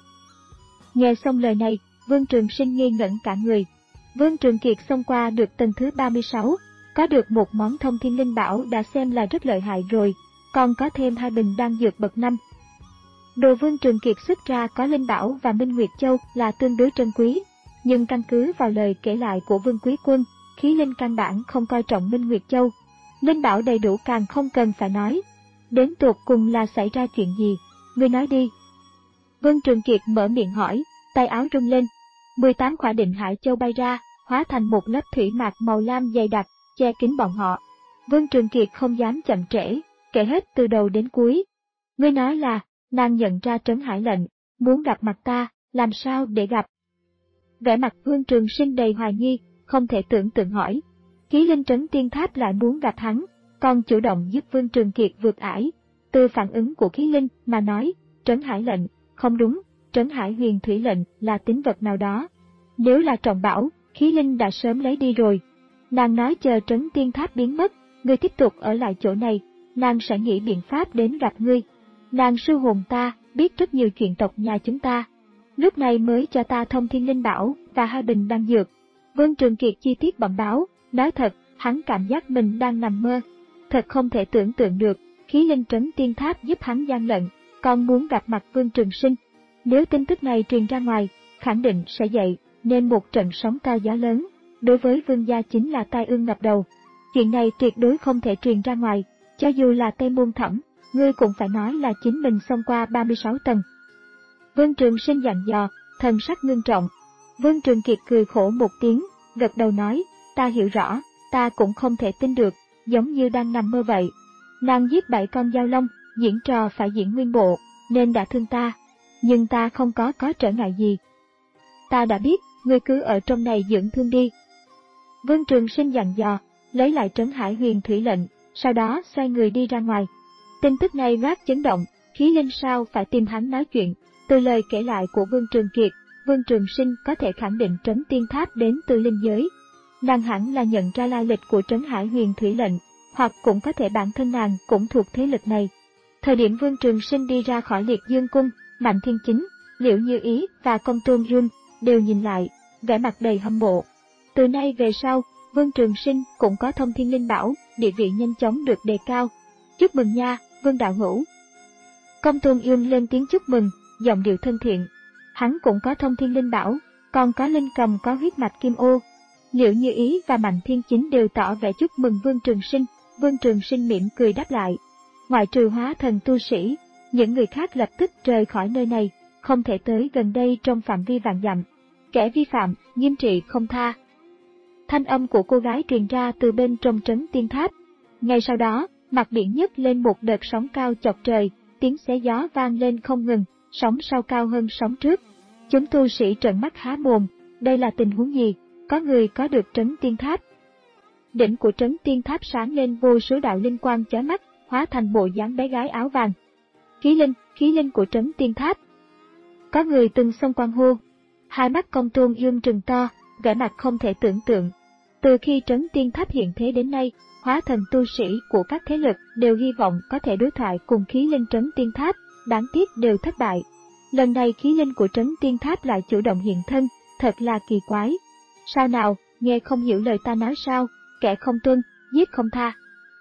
Nghe xong lời này, Vương Trường Sinh nghi ngẩn cả người. Vương Trường Kiệt xông qua được tầng thứ ba mươi sáu, có được một món thông thiên linh bảo đã xem là rất lợi hại rồi, còn có thêm hai bình đan dược bậc năm. Đồ Vương Trường Kiệt xuất ra có linh bảo và Minh Nguyệt Châu là tương đối trân quý, nhưng căn cứ vào lời kể lại của Vương Quý Quân, khí linh căn bản không coi trọng Minh Nguyệt Châu. Linh bảo đầy đủ càng không cần phải nói. Đến tột cùng là xảy ra chuyện gì? Ngươi nói đi. Vương Trường Kiệt mở miệng hỏi, tay áo rung lên. mười tám khỏa định hải châu bay ra, hóa thành một lớp thủy mạc màu lam dày đặc, che kín bọn họ. Vương Trường Kiệt không dám chậm trễ, kể hết từ đầu đến cuối. Ngươi nói là, nàng nhận ra Trấn Hải lệnh, muốn gặp mặt ta, làm sao để gặp? Vẻ mặt Vương Trường Sinh đầy hoài nghi, không thể tưởng tượng hỏi. Khí linh Trấn Tiên Tháp lại muốn gặp hắn, còn chủ động giúp Vương Trường Kiệt vượt ải. Từ phản ứng của khí linh mà nói, Trấn Hải lệnh, không đúng, Trấn Hải huyền thủy lệnh là tín vật nào đó. Nếu là trọng bảo, khí linh đã sớm lấy đi rồi. Nàng nói chờ Trấn Tiên Tháp biến mất, ngươi tiếp tục ở lại chỗ này, nàng sẽ nghĩ biện pháp đến gặp ngươi. Nàng sư hồn ta, biết rất nhiều chuyện tộc nhà chúng ta. Lúc này mới cho ta thông thiên linh bảo và hai bình đan dược. Vương Trường Kiệt chi tiết bẩm báo, nói thật, hắn cảm giác mình đang nằm mơ. Thật không thể tưởng tượng được, khí linh Trấn Tiên Tháp giúp hắn gian lận, còn muốn gặp mặt Vương Trường Sinh. Nếu tin tức này truyền ra ngoài, khẳng định sẽ dậy nên một trận sóng to gió lớn. Đối với Vương gia chính là tai ương ngập đầu. Chuyện này tuyệt đối không thể truyền ra ngoài, cho dù là Tây Môn Thẩm, ngươi cũng phải nói là chính mình xông qua ba mươi sáu tầng. Vương Trường Sinh dặn dò, thần sắc ngưng trọng. Vương Trường Kiệt cười khổ một tiếng, gật đầu nói, ta hiểu rõ, ta cũng không thể tin được, giống như đang nằm mơ vậy. Nàng giết bảy con dao long, diễn trò phải diễn nguyên bộ, nên đã thương ta, nhưng ta không có có trở ngại gì. Ta đã biết, ngươi cứ ở trong này dưỡng thương đi. Vương Trường Sinh dặn dò, lấy lại Trấn Hải huyền thủy lệnh, sau đó xoay người đi ra ngoài. Tin tức này loát chấn động, Khí Linh sao phải tìm hắn nói chuyện. Từ lời kể lại của Vương Trường Kiệt, Vương Trường Sinh có thể khẳng định Trấn Tiên Tháp đến từ linh giới. Nàng hẳn là nhận ra lai lịch của Trấn Hải Huyền Thủy Lệnh, hoặc cũng có thể bản thân nàng cũng thuộc thế lực này. Thời điểm Vương Trường Sinh đi ra khỏi Liệt Dương Cung, Mạnh Thiên Chính, Liễu Như Ý và Công Tôn Dung đều nhìn lại, vẻ mặt đầy hâm mộ. Từ nay về sau, Vương Trường Sinh cũng có thông thiên linh bảo, địa vị nhanh chóng được đề cao. Chúc mừng nha, Vương đạo hữu. Công Tôn Dung lên tiếng chúc mừng, giọng điệu thân thiện. Hắn cũng có thông thiên linh bảo, còn có linh cầm có huyết mạch kim ô. Liễu Như Ý và Mạnh Thiên Chính đều tỏ vẻ chúc mừng Vương Trường Sinh. Vương Trường Sinh mỉm cười đáp lại. Ngoại trừ hóa thần tu sĩ, những người khác lập tức rời khỏi nơi này, không thể tới gần đây trong phạm vi vạn dặm. Kẻ vi phạm, nghiêm trị không tha. Thanh âm của cô gái truyền ra từ bên trong Trấn Tiên Tháp. Ngay sau đó, mặt biển nhấc lên một đợt sóng cao chọc trời, tiếng xé gió vang lên không ngừng, sóng sau cao hơn sóng trước. Chúng tu sĩ trợn mắt há mồm, đây là tình huống gì? Có người có được Trấn Tiên Tháp. Đỉnh của Trấn Tiên Tháp sáng lên vô số đạo linh quang chói mắt, hóa thành bộ dáng bé gái áo vàng. Khí linh, khí linh của Trấn Tiên Tháp. Có người từng xông quang hô. Hai mắt Công Tôn Dương trừng to, vẻ mặt không thể tưởng tượng. Từ khi Trấn Tiên Tháp hiện thế đến nay, hóa thần tu sĩ của các thế lực đều hy vọng có thể đối thoại cùng khí linh Trấn Tiên Tháp, đáng tiếc đều thất bại. Lần này khí linh của Trấn Tiên Tháp lại chủ động hiện thân, thật là kỳ quái. Sao nào, nghe không hiểu lời ta nói sao, kẻ không tuân, giết không tha.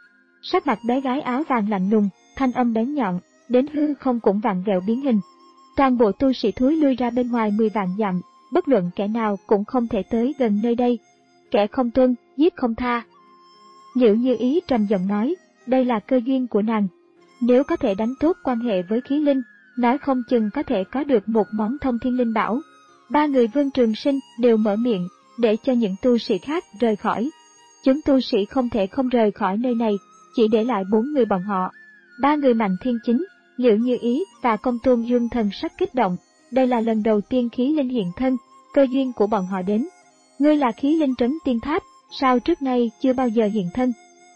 Sắc mặt bé gái áo vàng lạnh lùng, thanh âm bén nhọn, đến hư không cũng vặn vẹo biến hình. Toàn bộ tu sĩ thúi lui ra bên ngoài mười vạn dặm, bất luận kẻ nào cũng không thể tới gần nơi đây. Kẻ không tuân, giết không tha. Liễu Như Ý trầm giọng nói, đây là cơ duyên của nàng. Nếu có thể đánh tốt quan hệ với khí linh, nói không chừng có thể có được một món thông thiên linh bảo. Ba người Vương Trường Sinh đều mở miệng, để cho những tu sĩ khác rời khỏi. Chúng tu sĩ không thể không rời khỏi nơi này, chỉ để lại bốn người bọn họ. Ba người Mạnh Thiên Chính, Liễu Như Ý và Công Tôn Dương thần sắc kích động. Đây là lần đầu tiên khí linh hiện thân, cơ duyên của bọn họ đến. Ngươi là khí linh Trấn Tiên Tháp, sao trước nay chưa bao giờ hiện thân?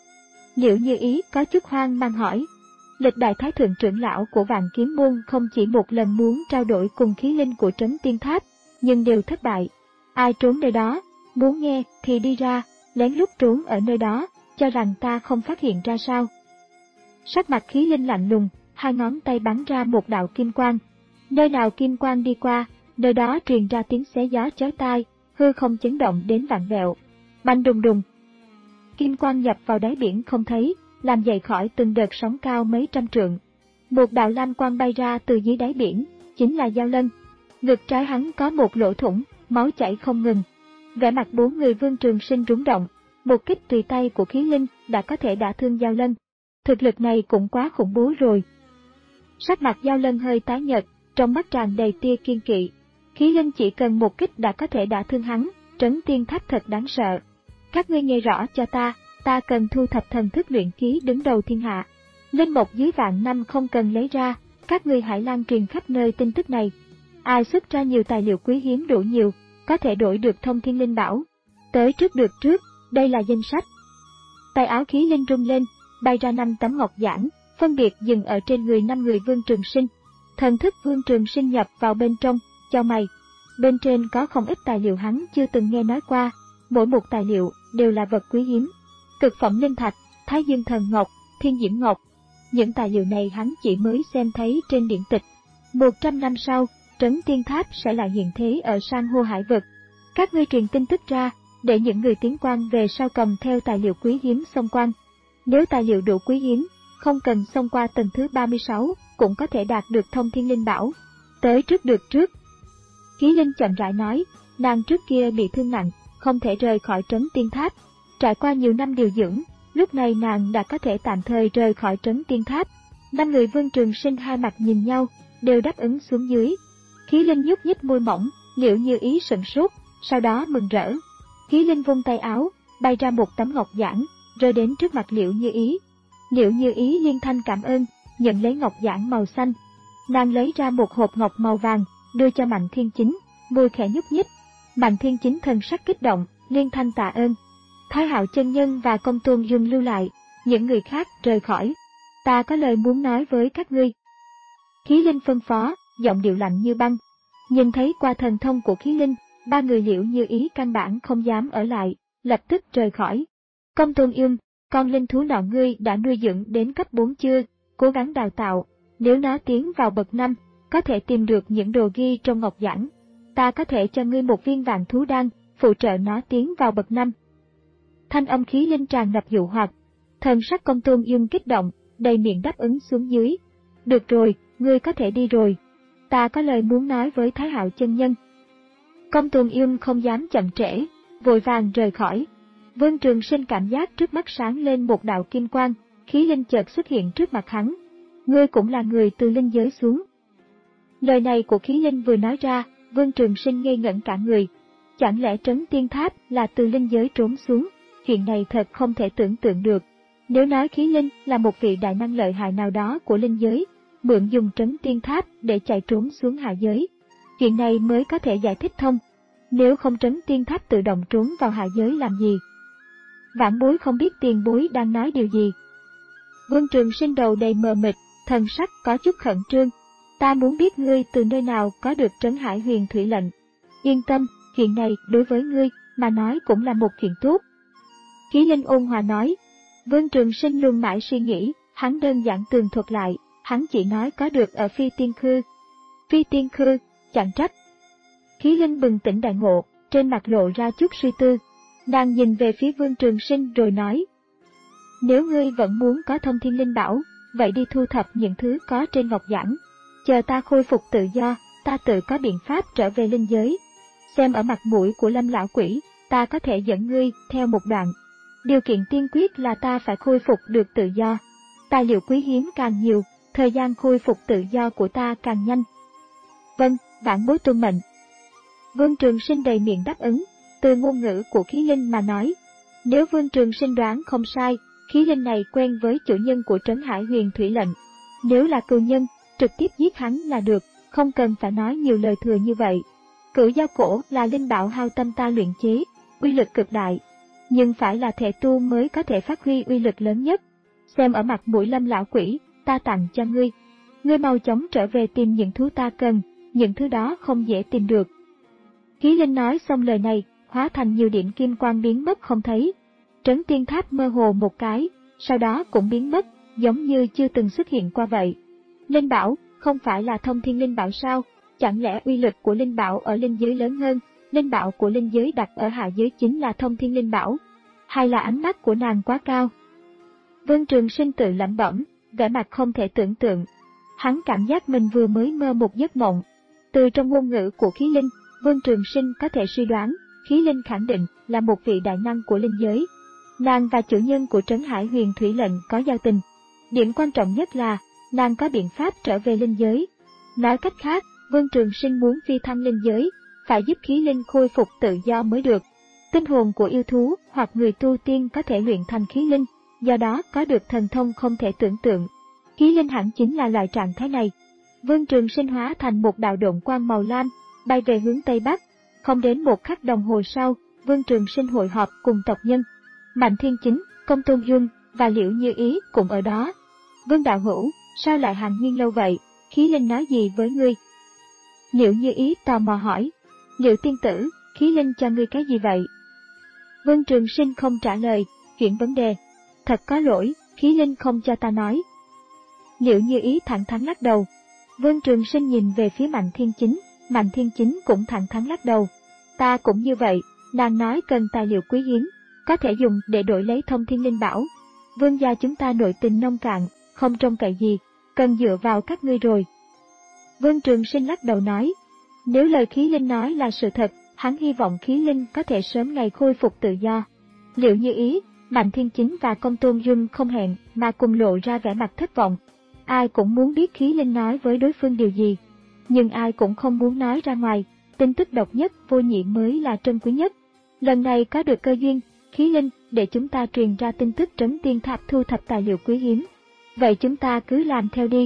Liễu Như Ý có chút hoang mang hỏi. Lịch đại thái thượng trưởng lão của Vạn Kiếm Môn không chỉ một lần muốn trao đổi cùng khí linh của Trấn Tiên Tháp, nhưng đều thất bại. Ai trốn nơi đó, muốn nghe thì đi ra, lén lút trốn ở nơi đó, cho rằng ta không phát hiện ra sao. Sắc mặt khí linh lạnh lùng, hai ngón tay bắn ra một đạo kim quang. Nơi nào kim quang đi qua, nơi đó truyền ra tiếng xé gió chói tai, hư không chấn động đến vạn vẹo. Bành đùng đùng. Kim quang nhập vào đáy biển không thấy, làm dậy khỏi từng đợt sóng cao mấy trăm trượng. Một đạo lam quang bay ra từ dưới đáy biển, chính là Giao Lân. Ngực trái hắn có một lỗ thủng, máu chảy không ngừng. Vẻ mặt bốn người Vương Trường Sinh rúng động, một kích tùy tay của khí linh đã có thể đả thương Giao Lân. Thực lực này cũng quá khủng bố rồi. Sắc mặt Giao Lân hơi tái nhợt, trong mắt tràn đầy tia kiên kỵ. Khí linh chỉ cần một kích đã có thể đả thương hắn, Trấn Tiên Tháp thật đáng sợ. Các ngươi nghe rõ cho ta, ta cần thu thập thần thức luyện khí đứng đầu thiên hạ. Linh mộc dưới vạn năm không cần lấy ra, các ngươi hãy lan truyền khắp nơi tin tức này. Ai xuất ra nhiều tài liệu quý hiếm đủ nhiều, có thể đổi được thông thiên linh bảo. Tới trước được trước, đây là danh sách. Tay áo khí linh rung lên, bay ra năm tấm ngọc giản, phân biệt dừng ở trên người năm người Vương Trường Sinh. Thần thức Vương Trường Sinh nhập vào bên trong, chau mày. Bên trên có không ít tài liệu hắn chưa từng nghe nói qua, mỗi một tài liệu đều là vật quý hiếm. Cực phẩm linh thạch, Thái Dương Thần Ngọc, Thiên Diễm Ngọc. Những tài liệu này hắn chỉ mới xem thấy trên điển tịch. Một trăm năm sau, Trấn Tiên Tháp sẽ lại hiện thế ở san hô hải vực. Các ngươi truyền tin tức ra, để những người tiến quan về sau cầm theo tài liệu quý hiếm xông quan. Nếu tài liệu đủ quý hiếm, không cần xông qua tầng thứ ba mươi sáu, cũng có thể đạt được thông thiên linh bảo. Tới trước được trước. Khí linh chậm rãi nói, nàng trước kia bị thương nặng, không thể rời khỏi Trấn Tiên Tháp. Trải qua nhiều năm điều dưỡng, lúc này nàng đã có thể tạm thời rời khỏi Trấn Tiên Tháp. Năm người Vương Trường Sinh hai mặt nhìn nhau, đều đáp ứng xuống dưới. Khí linh nhúc nhích môi mỏng, Liễu Như Ý sửng sốt, sau đó mừng rỡ. Khí linh vung tay áo, bay ra một tấm ngọc giản, rơi đến trước mặt Liễu Như Ý. Liễu Như Ý liên thanh cảm ơn, nhận lấy ngọc giản màu xanh. Nàng lấy ra một hộp ngọc màu vàng, đưa cho Mạnh Thiên Chính, môi khẽ nhúc nhích. Mạnh Thiên Chính thần sắc kích động, liên thanh tạ ơn. Thái Hạo chân nhân và Công Tôn Dương lưu lại, những người khác rời khỏi. Ta có lời muốn nói với các ngươi. Khí linh phân phó, giọng điệu lạnh như băng. Nhìn thấy qua thần thông của khí linh, ba người Liễu Như Ý căn bản không dám ở lại, lập tức rời khỏi. Công Tôn Ương, con linh thú nọ ngươi đã nuôi dưỡng đến cấp bốn chưa? Cố gắng đào tạo, nếu nó tiến vào bậc năm, có thể tìm được những đồ ghi trong ngọc giản. Ta có thể cho ngươi một viên vạn thú đan, phụ trợ nó tiến vào bậc năm. Thanh âm khí linh tràn ngập dụ hoặc. Thần sắc Công Tôn Ương kích động, đầy miệng đáp ứng xuống dưới. Được rồi, ngươi có thể đi rồi. Ta có lời muốn nói với Thái Hạo chân nhân. Công Tôn Ương không dám chậm trễ, vội vàng rời khỏi. Vương Trường Sinh cảm giác trước mắt sáng lên một đạo kim quang, khí linh chợt xuất hiện trước mặt hắn. Ngươi cũng là người từ linh giới xuống. Lời này của khí linh vừa nói ra, Vương Trường Sinh ngây ngẩn cả người. Chẳng lẽ Trấn Tiên Tháp là từ linh giới trốn xuống? Chuyện này thật không thể tưởng tượng được. Nếu nói khí linh là một vị đại năng lợi hại nào đó của linh giới, mượn dùng Trấn Tiên Tháp để chạy trốn xuống hạ giới, chuyện này mới có thể giải thích thông. Nếu không Trấn Tiên Tháp tự động trốn vào hạ giới làm gì? Vãn Bối không biết tiền bối đang nói điều gì. Vương Trường Sinh đầu đầy mờ mịt, thần sắc có chút khẩn trương. Ta muốn biết ngươi từ nơi nào có được Trấn Hải Huyền Thủy lệnh. Yên tâm, chuyện này đối với ngươi mà nói cũng là một chuyện tốt. Khí linh ôn hòa nói. Vương Trường Sinh luôn mãi suy nghĩ, hắn đơn giản tường thuật lại, hắn chỉ nói có được ở Phi Tiên Khư. Phi Tiên Khư, chẳng trách. Khí linh bừng tỉnh đại ngộ, trên mặt lộ ra chút suy tư. Đang nhìn về phía Vương Trường Sinh rồi nói. Nếu ngươi vẫn muốn có thông thiên linh bảo, vậy đi thu thập những thứ có trên ngọc giản. Chờ ta khôi phục tự do, ta tự có biện pháp trở về linh giới. Xem ở mặt mũi của Lâm lão quỷ, ta có thể dẫn ngươi theo một đoạn. Điều kiện tiên quyết là ta phải khôi phục được tự do. Tài liệu quý hiếm càng nhiều, thời gian khôi phục tự do của ta càng nhanh. Vâng, vãn bối tuân mệnh. Vương Trường Sinh đầy miệng đáp ứng, từ ngôn ngữ của khí linh mà nói. Nếu Vương Trường Sinh đoán không sai, khí linh này quen với chủ nhân của Trấn Hải Huyền Thủy lệnh. Nếu là cừu nhân, trực tiếp giết hắn là được, không cần phải nói nhiều lời thừa như vậy. Cửu Giao Cổ là linh bảo hao tâm ta luyện chế, uy lực cực đại, nhưng phải là thể tu mới có thể phát huy uy lực lớn nhất. Xem ở mặt mũi Lâm lão quỷ, ta tặng cho ngươi. Ngươi mau chóng trở về tìm những thứ ta cần, những thứ đó không dễ tìm được. Khí linh nói xong lời này, hóa thành nhiều điểm kim quang biến mất không thấy. Trấn Tiên Tháp mơ hồ một cái, sau đó cũng biến mất, giống như chưa từng xuất hiện qua vậy. Linh bảo, không phải là thông thiên linh bảo sao? Chẳng lẽ uy lực của linh bảo ở linh giới lớn hơn, linh bảo của linh giới đặt ở hạ giới chính là thông thiên linh bảo? Hay là ánh mắt của nàng quá cao? Vương Trường Sinh tự lẩm bẩm, vẻ mặt không thể tưởng tượng. Hắn cảm giác mình vừa mới mơ một giấc mộng. Từ trong ngôn ngữ của khí linh, Vương Trường Sinh có thể suy đoán, khí linh khẳng định là một vị đại năng của linh giới. Nàng và chủ nhân của Trấn Hải Huyền Thủy lệnh có giao tình. Điểm quan trọng nhất là, nàng có biện pháp trở về linh giới. Nói cách khác, Vương Trường Sinh muốn phi thăng linh giới, phải giúp khí linh khôi phục tự do mới được. Tinh hồn của yêu thú hoặc người tu tiên có thể luyện thành khí linh, do đó có được thần thông không thể tưởng tượng. Khí linh hẳn chính là loại trạng thái này. Vương Trường Sinh hóa thành một đạo độn quang màu lam, bay về hướng Tây Bắc. Không đến một khắc đồng hồ sau, Vương Trường Sinh hội họp cùng tộc nhân. Mạnh Thiên Chính, Công Tôn Dung và Liễu Như Ý cũng ở đó. Vương đạo hữu, sao lại hàng nguyên lâu vậy? Khí linh nói gì với ngươi? Liễu Như Ý tò mò hỏi. Liễu tiên tử, khí linh cho ngươi cái gì vậy? Vương Trường Sinh không trả lời, chuyển vấn đề. Thật có lỗi, khí linh không cho ta nói. Liễu Như Ý thẳng thắn lắc đầu. Vương Trường Sinh nhìn về phía Mạnh Thiên Chính, Mạnh Thiên Chính cũng thẳng thắn lắc đầu. Ta cũng như vậy, nàng nói cần tài liệu quý hiếm, có thể dùng để đổi lấy thông thiên linh bảo. Vương gia chúng ta nội tình nông cạn, không trông cậy gì, cần dựa vào các ngươi rồi. Vương Trường Sinh lắc đầu nói, nếu lời khí linh nói là sự thật, hắn hy vọng khí linh có thể sớm ngày khôi phục tự do. Liễu Như Ý, Mạnh Thiên Chính và Công Tôn Dung không hẹn mà cùng lộ ra vẻ mặt thất vọng. Ai cũng muốn biết khí linh nói với đối phương điều gì, nhưng ai cũng không muốn nói ra ngoài. Tin tức độc nhất vô nhị mới là trân quý nhất. Lần này có được cơ duyên, khí linh, để chúng ta truyền ra tin tức Trấn Tiên Tháp thu thập tài liệu quý hiếm. Vậy chúng ta cứ làm theo đi.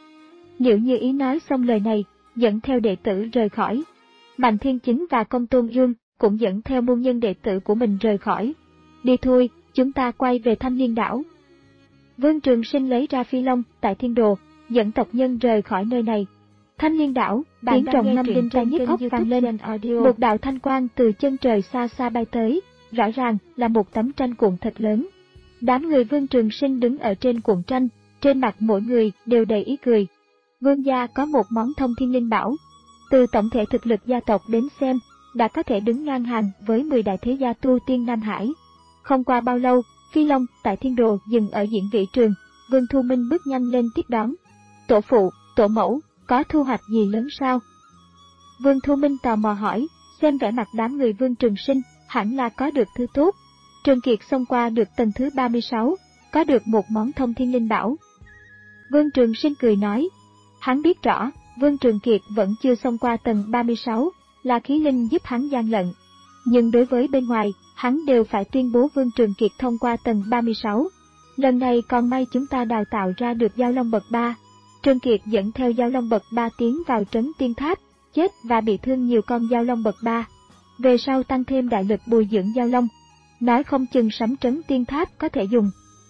Liễu Như Ý nói xong lời này, dẫn theo đệ tử rời khỏi. Mạnh Thiên Chính và Công Tôn Dương cũng dẫn theo môn nhân đệ tử của mình rời khỏi. Đi thôi, chúng ta quay về Thanh Liên đảo. Vương Trường Sinh lấy ra phi long tại thiên đồ, dẫn tộc nhân rời khỏi nơi này. Thanh Liên đảo, tiếng trọng ngâm đinh tai nhức óc vang lên, một đạo thanh quang từ chân trời xa xa bay tới, rõ ràng là một tấm tranh cuộn thật lớn. Đám người Vương Trường Sinh đứng ở trên cuộn tranh, trên mặt mỗi người đều đầy ý cười. Vương gia có một món thông thiên linh bảo, từ tổng thể thực lực gia tộc đến xem, đã có thể đứng ngang hàng với mười đại thế gia tu tiên Nam Hải. Không qua bao lâu, phi long tại thiên đồ dừng ở diễn vĩ trường, Vương Thu Minh bước nhanh lên tiếp đón. Tổ phụ, tổ mẫu, có thu hoạch gì lớn sao? Vương Thu Minh tò mò hỏi, xem vẻ mặt đám người Vương Trường Sinh, hẳn là có được thứ tốt. Trường Kiệt xông qua được tầng thứ ba mươi sáu, có được một món thông thiên linh bảo. Vương Trường Sinh cười nói, hắn biết rõ, Vương Trường Kiệt vẫn chưa xông qua tầng ba mươi sáu, là khí linh giúp hắn gian lận. Nhưng đối với bên ngoài, hắn đều phải tuyên bố Vương Trường Kiệt thông qua tầng ba mươi sáu. Lần này còn may chúng ta đào tạo ra được Giao Long bậc ba. Trường Kiệt dẫn theo Giao Long bậc ba tiến vào trấn tiên tháp, chết và bị thương nhiều con Giao Long bậc ba. Về sau tăng thêm đại lực bồi dưỡng Giao Long, nói không chừng sấm trấn tiên tháp có thể dùng.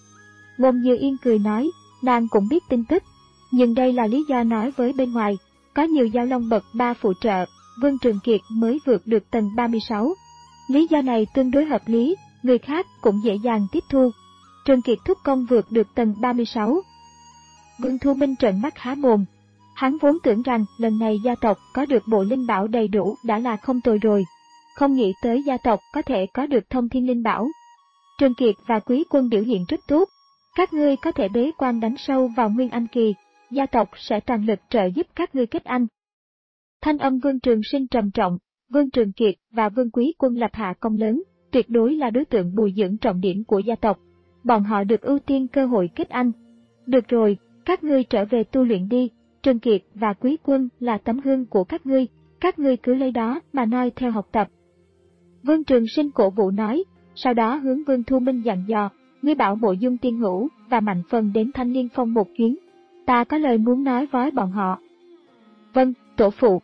Ngôn Như Yên cười nói, nàng cũng biết tin tức, nhưng đây là lý do nói với bên ngoài, có nhiều Giao Long bậc ba phụ trợ, Vương Trường Kiệt mới vượt được tầng ba mươi sáu. Lý do này tương đối hợp lý, người khác cũng dễ dàng tiếp thu. Trường Kiệt thúc công vượt được tầng ba mươi sáu. Vương Thu Minh trợn mắt há mồm. Hắn vốn tưởng rằng lần này gia tộc có được bộ linh bảo đầy đủ đã là không tồi rồi. Không nghĩ tới gia tộc có thể có được thông thiên linh bảo. Trường Kiệt và Quý Quân biểu hiện rất tốt. Các ngươi có thể bế quan đánh sâu vào Nguyên Anh kỳ, gia tộc sẽ toàn lực trợ giúp các ngươi kết anh. Thanh âm Vương Trường Sinh trầm trọng, Vương Trường Kiệt và Vương Quý Quân lập hạ công lớn, tuyệt đối là đối tượng bồi dưỡng trọng điểm của gia tộc. Bọn họ được ưu tiên cơ hội kết anh. Được rồi, các ngươi trở về tu luyện đi, Trường Kiệt và Quý Quân là tấm gương của các ngươi, các ngươi cứ lấy đó mà noi theo học tập. Vương Trường Sinh cổ vũ nói, sau đó hướng Vương Thu Minh dặn dò, ngươi bảo Mộ Dung Tiên Hữu và Mạnh Phần đến Thanh Liên Phong một chuyến, ta có lời muốn nói với bọn họ. Vâng, tổ phụ.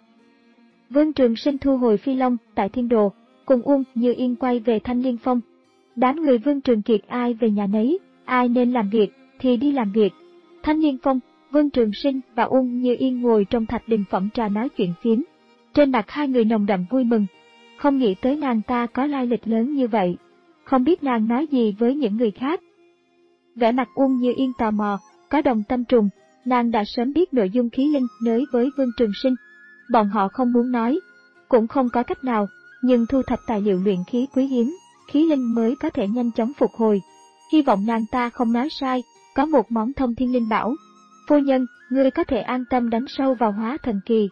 Vương Trường Sinh thu hồi phi long tại thiên đồ, cùng Uông Như Yên quay về Thanh Liên Phong. Đám người Vương Trường Kiệt ai về nhà nấy, ai nên làm việc thì đi làm việc. Thanh Liên Phong, Vương Trường Sinh và Uông Như Yên ngồi trong thạch đình phẩm trà nói chuyện phiếm. Trên mặt hai người nồng đậm vui mừng. Không nghĩ tới nàng ta có lai lịch lớn như vậy. Không biết nàng nói gì với những người khác. Vẻ mặt Uông Như Yên tò mò, có đồng tâm trùng, nàng đã sớm biết nội dung khí linh nới với Vương Trường Sinh. Bọn họ không muốn nói, cũng không có cách nào, nhưng thu thập tài liệu luyện khí quý hiếm, khí linh mới có thể nhanh chóng phục hồi. Hy vọng nàng ta không nói sai, có một món thông thiên linh bảo. Phu nhân, ngươi có thể an tâm đánh sâu vào hóa thần kỳ.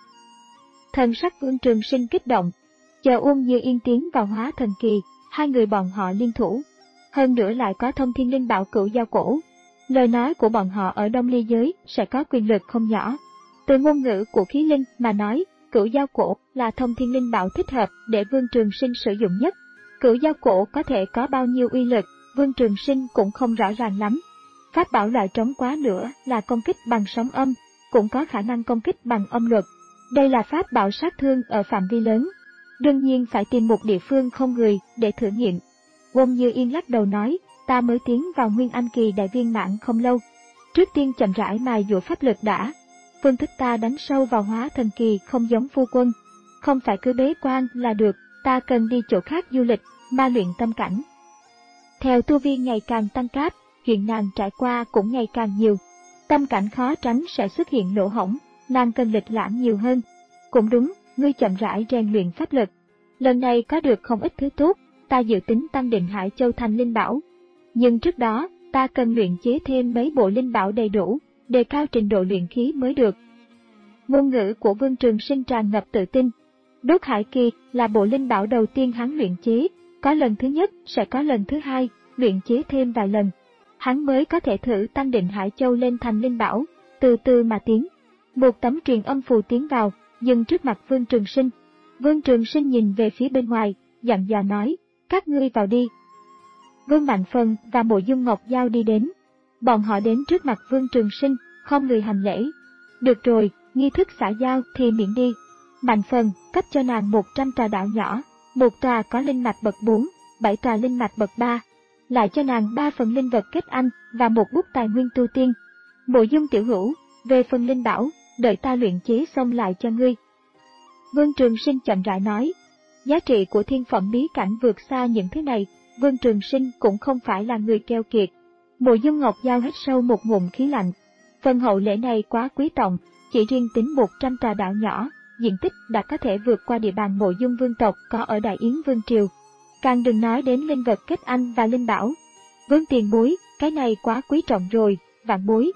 Thần sắc Vương Trường Sinh kích động, chờ Uông Như Yên tiến vào hóa thần kỳ, hai người bọn họ liên thủ. Hơn nữa lại có thông thiên linh bảo cửu giao cổ. Lời nói của bọn họ ở Đông Ly giới sẽ có quyền lực không nhỏ. Từ ngôn ngữ của khí linh mà nói, cửu giao cổ là thông thiên linh bảo thích hợp để Vương Trường Sinh sử dụng nhất. Cửu giao cổ có thể có bao nhiêu uy lực, Vương Trường Sinh cũng không rõ ràng lắm. Pháp bảo loại trống quá nữa là công kích bằng sóng âm, cũng có khả năng công kích bằng âm luật. Đây là pháp bảo sát thương ở phạm vi lớn. Đương nhiên phải tìm một địa phương không người để thử nghiệm. Uông Như Yên lắc đầu nói, ta mới tiến vào Nguyên Anh kỳ đại viên mãn không lâu. Trước tiên chậm rãi mài dũa pháp lực đã. Phương thức ta đánh sâu vào hóa thần kỳ không giống phu quân. Không phải cứ bế quan là được, ta cần đi chỗ khác du lịch, ma luyện tâm cảnh. Theo tu vi ngày càng tăng cáp, chuyện nàng trải qua cũng ngày càng nhiều. Tâm cảnh khó tránh sẽ xuất hiện lỗ hổng, nàng cần lịch lãm nhiều hơn. Cũng đúng, ngươi chậm rãi rèn luyện pháp lực. Lần này có được không ít thứ tốt, ta dự tính tăng Định Hải Châu thành linh bảo. Nhưng trước đó, ta cần luyện chế thêm mấy bộ linh bảo đầy đủ, đề cao trình độ luyện khí mới được. Ngôn ngữ của Vương Trường Sinh tràn ngập tự tin. Đốt Hải Kỳ là bộ linh bảo đầu tiên hắn luyện chế, có lần thứ nhất sẽ có lần thứ hai, luyện chế thêm vài lần. Hắn mới có thể thử tăng Định Hải Châu lên thành linh bảo, từ từ mà tiến. Một tấm truyền âm phù tiến vào, dừng trước mặt Vương Trường Sinh. Vương Trường Sinh nhìn về phía bên ngoài, dặn dò nói, các ngươi vào đi. Vương Mạnh Phần và Mộ Dung Ngọc Giao đi đến. Bọn họ đến trước mặt Vương Trường Sinh, không người hành lễ. Được rồi, nghi thức xã giao thì miễn đi. Mạnh Phần cấp cho nàng một trăm tòa đạo nhỏ, một tòa có linh mạch bậc bốn, bảy tòa linh mạch bậc ba. lại cho nàng ba phần linh vật kết anh và một bút tài nguyên tu tiên. Mộ Dung tiểu hữu, về phần linh bảo, đợi ta luyện chế xong lại cho ngươi. Vương Trường Sinh chậm rãi nói, giá trị của thiên phẩm bí cảnh vượt xa những thứ này, Vương Trường Sinh cũng không phải là người keo kiệt. Mộ Dung Ngọc Giao hít sâu một ngụm khí lạnh. Phần hậu lễ này quá quý trọng, chỉ riêng tính một trăm tòa đảo nhỏ, diện tích đã có thể vượt qua địa bàn Mộ Dung vương tộc có ở Đại Yến Vương Triều. Càng đừng nói đến linh vật kết anh và linh bảo. Vương tiền bối, cái này quá quý trọng rồi, vạn bối.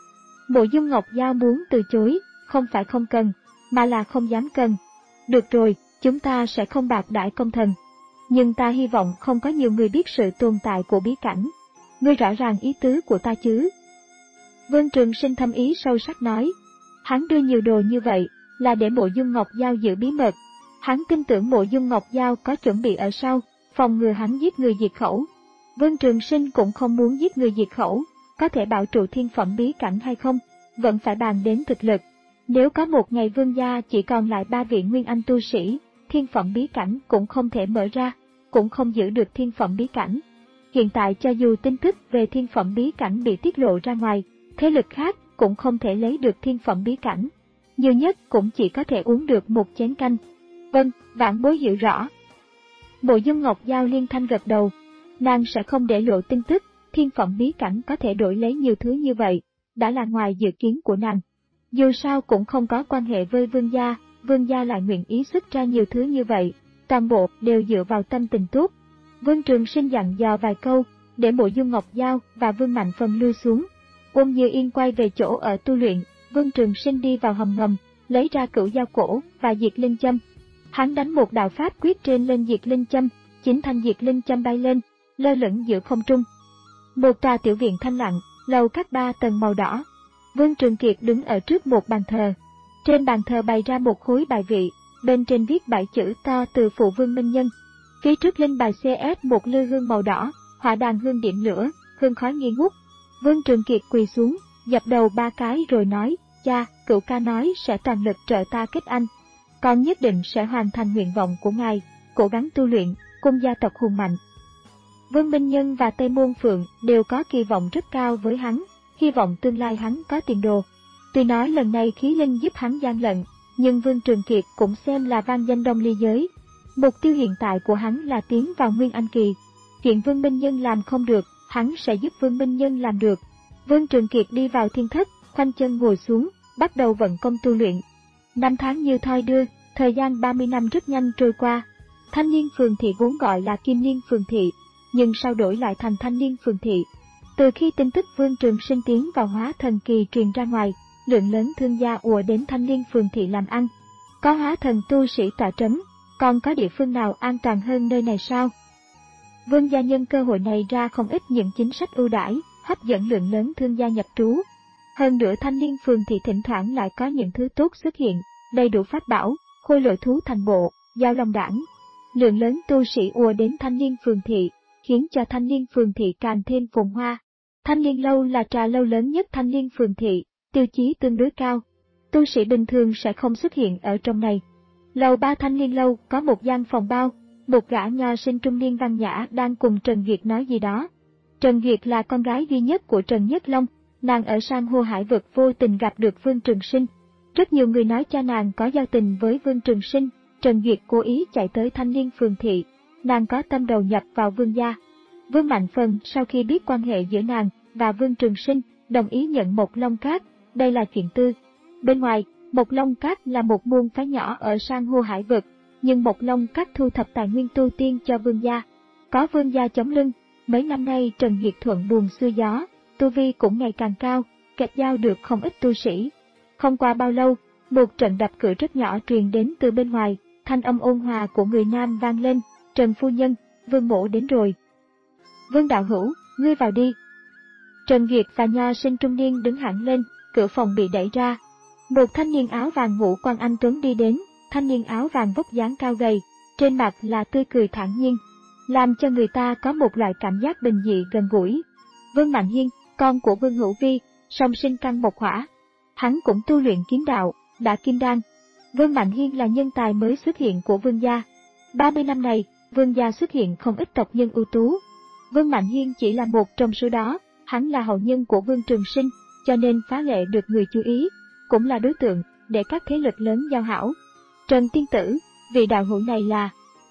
Mộ Dung Ngọc Giao muốn từ chối, không phải không cần, mà là không dám cần. Được rồi, chúng ta sẽ không bạc đãi công thần. Nhưng ta hy vọng không có nhiều người biết sự tồn tại của bí cảnh. Ngươi rõ ràng ý tứ của ta chứ? Vương Trường Sinh thâm ý sâu sắc nói. Hắn đưa nhiều đồ như vậy, là để Mộ Dung Ngọc Giao giữ bí mật. Hắn tin tưởng Mộ Dung Ngọc Giao có chuẩn bị ở sau, phòng ngừa hắn giết người diệt khẩu. Vương Trường Sinh cũng không muốn giết người diệt khẩu, có thể bảo trụ thiên phẩm bí cảnh hay không, vẫn phải bàn đến thực lực. Nếu có một ngày vương gia chỉ còn lại ba vị nguyên anh tu sĩ, thiên phẩm bí cảnh cũng không thể mở ra, cũng không giữ được thiên phẩm bí cảnh. Hiện tại cho dù tin tức về thiên phẩm bí cảnh bị tiết lộ ra ngoài, thế lực khác cũng không thể lấy được thiên phẩm bí cảnh. Nhiều nhất cũng chỉ có thể uống được một chén canh. Vâng, vãn bối hiểu rõ. Mộ Dung Ngọc Giao liên thanh gật đầu. Nàng sẽ không để lộ tin tức, thiên phẩm bí cảnh có thể đổi lấy nhiều thứ như vậy, đã là ngoài dự kiến của nàng. Dù sao cũng không có quan hệ với vương gia, vương gia lại nguyện ý xuất ra nhiều thứ như vậy, toàn bộ đều dựa vào tâm tình tốt. Vương Trường Sinh dặn dò vài câu, để Mộ Dung Ngọc Giao và Vương Mạnh Phần lui xuống. Ôn Như Yên quay về chỗ ở tu luyện, Vương Trường Sinh đi vào hầm ngầm, lấy ra cửu dao cổ và diệt linh châm. Hắn đánh một đạo pháp quyết trên lên diệt linh châm, chín thanh diệt linh châm bay lên, lơ lửng giữa không trung. Một tòa tiểu viện thanh lặng, lầu các ba tầng màu đỏ. Vương Trường Kiệt đứng ở trước một bàn thờ. Trên bàn thờ bày ra một khối bài vị, bên trên viết bảy chữ to từ phụ Vương Minh Nhân. Phía trước linh bài xê ét một lư hương màu đỏ, hỏa đàn hương điểm lửa, hương khói nghi ngút. Vương Trường Kiệt quỳ xuống, dập đầu ba cái rồi nói, cha, cửu ca nói sẽ toàn lực trợ ta kết anh. Con nhất định sẽ hoàn thành nguyện vọng của ngài, cố gắng tu luyện, cùng gia tộc hùng mạnh. Vương Minh Nhân và Tây Môn Phượng đều có kỳ vọng rất cao với hắn, hy vọng tương lai hắn có tiền đồ. Tuy nói lần này khí linh giúp hắn gian lận, nhưng Vương Trường Kiệt cũng xem là vang danh Đông Ly giới. Mục tiêu hiện tại của hắn là tiến vào Nguyên Anh Kỳ. Chuyện Vương Minh Nhân làm không được, hắn sẽ giúp Vương Minh Nhân làm được. Vương Trường Kiệt đi vào thiên thất, khoanh chân ngồi xuống, bắt đầu vận công tu luyện. Năm tháng như thoi đưa, thời gian ba mươi năm rất nhanh trôi qua. Thanh Niên Phường Thị vốn gọi là Kim Niên Phường Thị, nhưng sau đổi lại thành Thanh Niên Phường Thị. Từ khi tin tức Vương Trường Sinh tiến vào hóa thần kỳ truyền ra ngoài, lượng lớn thương gia ùa đến Thanh Niên Phường Thị làm ăn. Có hóa thần tu sĩ tọa trấn, còn có địa phương nào an toàn hơn nơi này sao? Vương gia nhân cơ hội này ra không ít những chính sách ưu đãi, hấp dẫn lượng lớn thương gia nhập trú. Hơn nữa Thanh Niên Phường Thị thỉnh thoảng lại có những thứ tốt xuất hiện, đầy đủ pháp bảo, khôi lỗi thú thành bộ, giao long đảng. Lượng lớn tu sĩ ùa đến Thanh Niên Phường Thị, khiến cho Thanh Niên Phường Thị càng thêm phồn hoa. Thanh Niên Lâu là trà lâu lớn nhất Thanh Niên Phường Thị, tiêu chí tương đối cao. Tu sĩ bình thường sẽ không xuất hiện ở trong này. Lầu ba Thanh Niên Lâu có một gian phòng bao, một gã nho sinh trung niên văn nhã đang cùng Trần Duyệt nói gì đó. Trần Duyệt là con gái duy nhất của Trần Nhất Long, nàng ở San hô hải vực vô tình gặp được Vương Trường Sinh. Rất nhiều người nói cho nàng có giao tình với Vương Trường Sinh, Trần Duyệt cố ý chạy tới Thanh Niên Phường Thị, nàng có tâm đầu nhập vào Vương gia. Vương Mạnh Phần sau khi biết quan hệ giữa nàng và Vương Trường Sinh, đồng ý nhận Mộc Long Các, đây là chuyện tư. Bên ngoài, Mộc Long Các là một môn phái nhỏ ở San hô hải vực, nhưng Mộc Long Các thu thập tài nguyên tu tiên cho Vương gia. Có Vương gia chống lưng, mấy năm nay Trần Duyệt thuận buồm xuôi gió, tu vi cũng ngày càng cao, kết giao được không ít tu sĩ. Không qua bao lâu, một trận đập cửa rất nhỏ truyền đến từ bên ngoài, thanh âm ôn hòa của người nam vang lên, Trần phu nhân, Vương mỗ đến rồi. Vương đạo hữu, ngươi vào đi. Trần Duyệt và nho sinh trung niên đứng hẳn lên, cửa phòng bị đẩy ra. Một thanh niên áo vàng ngũ quan anh tuấn đi đến, thanh niên áo vàng vóc dáng cao gầy, trên mặt là tươi cười thản nhiên, làm cho người ta có một loại cảm giác bình dị gần gũi. Vương Mạnh Hiên, con của Vương Hữu Vi, song sinh căn một hỏa. Hắn cũng tu luyện kiếm đạo, đã kim đan. Vương Mạnh Hiên là nhân tài mới xuất hiện của Vương gia. ba mươi năm này, Vương gia xuất hiện không ít tộc nhân ưu tú. Vương Mạnh Hiên chỉ là một trong số đó, hắn là hậu nhân của Vương Trường Sinh, cho nên phá lệ được người chú ý, cũng là đối tượng để các thế lực lớn giao hảo. Trần Tiên Tử, vị đạo hữu này là...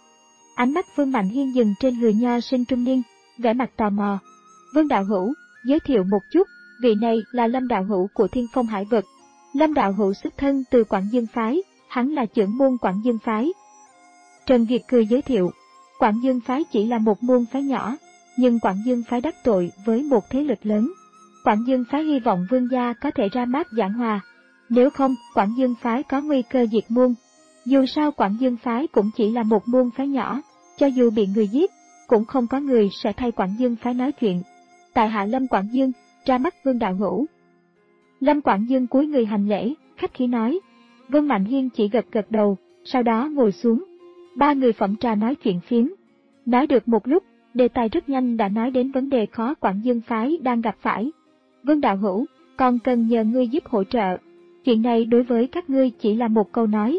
Ánh mắt Vương Mạnh Hiên dừng trên người nho sinh trung niên, vẻ mặt tò mò. Vương đạo hữu, giới thiệu một chút, vị này là Lâm đạo hữu của Thiên Phong Hải Vực. Lâm đạo hữu xuất thân từ Quảng Dương Phái, hắn là trưởng môn Quảng Dương Phái. Trần Việt cười giới thiệu, Quảng Dương Phái chỉ là một môn phái nhỏ, nhưng Quảng Dương Phái đắc tội với một thế lực lớn. Quảng Dương Phái hy vọng Vương gia có thể ra mắt giảng hòa, nếu không Quảng Dương Phái có nguy cơ diệt môn. Dù sao Quảng Dương Phái cũng chỉ là một môn phái nhỏ, cho dù bị người giết, cũng không có người sẽ thay Quảng Dương Phái nói chuyện. Tại hạ Lâm Quảng Dương, ra mắt Vương đạo hữu. Lâm Quảng Dương cúi người hành lễ, khách khí nói. Vương Mạnh Hiên chỉ gật gật đầu, sau đó ngồi xuống. Ba người phẩm trà nói chuyện phiếm. Nói được một lúc, đề tài rất nhanh đã nói đến vấn đề khó Quảng Dương Phái đang gặp phải. Vương đạo hữu, còn cần nhờ ngươi giúp hỗ trợ. Chuyện này đối với các ngươi chỉ là một câu nói.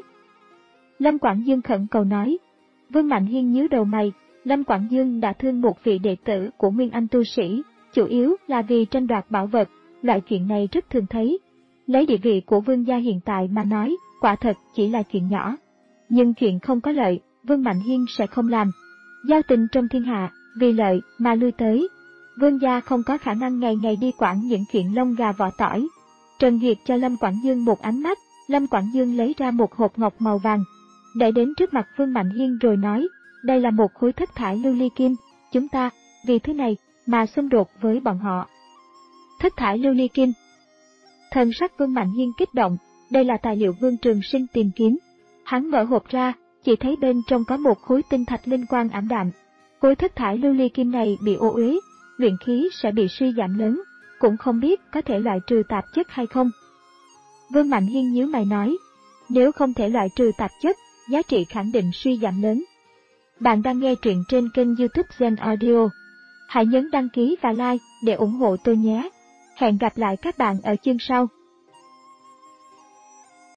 Lâm Quảng Dương khẩn cầu nói. Vương Mạnh Hiên nhíu đầu mày, Lâm Quảng Dương đã thương một vị đệ tử của Nguyên Anh tu sĩ, chủ yếu là vì tranh đoạt bảo vật, loại chuyện này rất thường thấy. Lấy địa vị của Vương gia hiện tại mà nói, quả thật chỉ là chuyện nhỏ. Nhưng chuyện không có lợi, Vương Mạnh Hiên sẽ không làm. Giao tình trong thiên hạ, vì lợi mà lui tới. Vương gia không có khả năng ngày ngày đi quản những chuyện lông gà vỏ tỏi. Trần Việt cho Lâm Quảng Dương một ánh mắt, Lâm Quảng Dương lấy ra một hộp ngọc màu vàng. Để đến trước mặt Vương Mạnh Hiên rồi nói, đây là một khối thất thải lưu ly kim, chúng ta, vì thứ này, mà xung đột với bọn họ. Thất thải lưu ly kim. Thần sắc Vương Mạnh Hiên kích động, đây là tài liệu Vương Trường Sinh tìm kiếm. Hắn mở hộp ra, chỉ thấy bên trong có một khối tinh thạch linh quang ảm đạm. Khối thất thải lưu ly kim này bị ô uế, luyện khí sẽ bị suy giảm lớn, cũng không biết có thể loại trừ tạp chất hay không. Vương Mạnh Hiên nhíu mày nói, nếu không thể loại trừ tạp chất, giá trị khẳng định suy giảm lớn. Bạn đang nghe truyện trên kênh YouTube Gen Audio. Hãy nhấn đăng ký và like để ủng hộ tôi nhé. Hẹn gặp lại các bạn ở chương sau.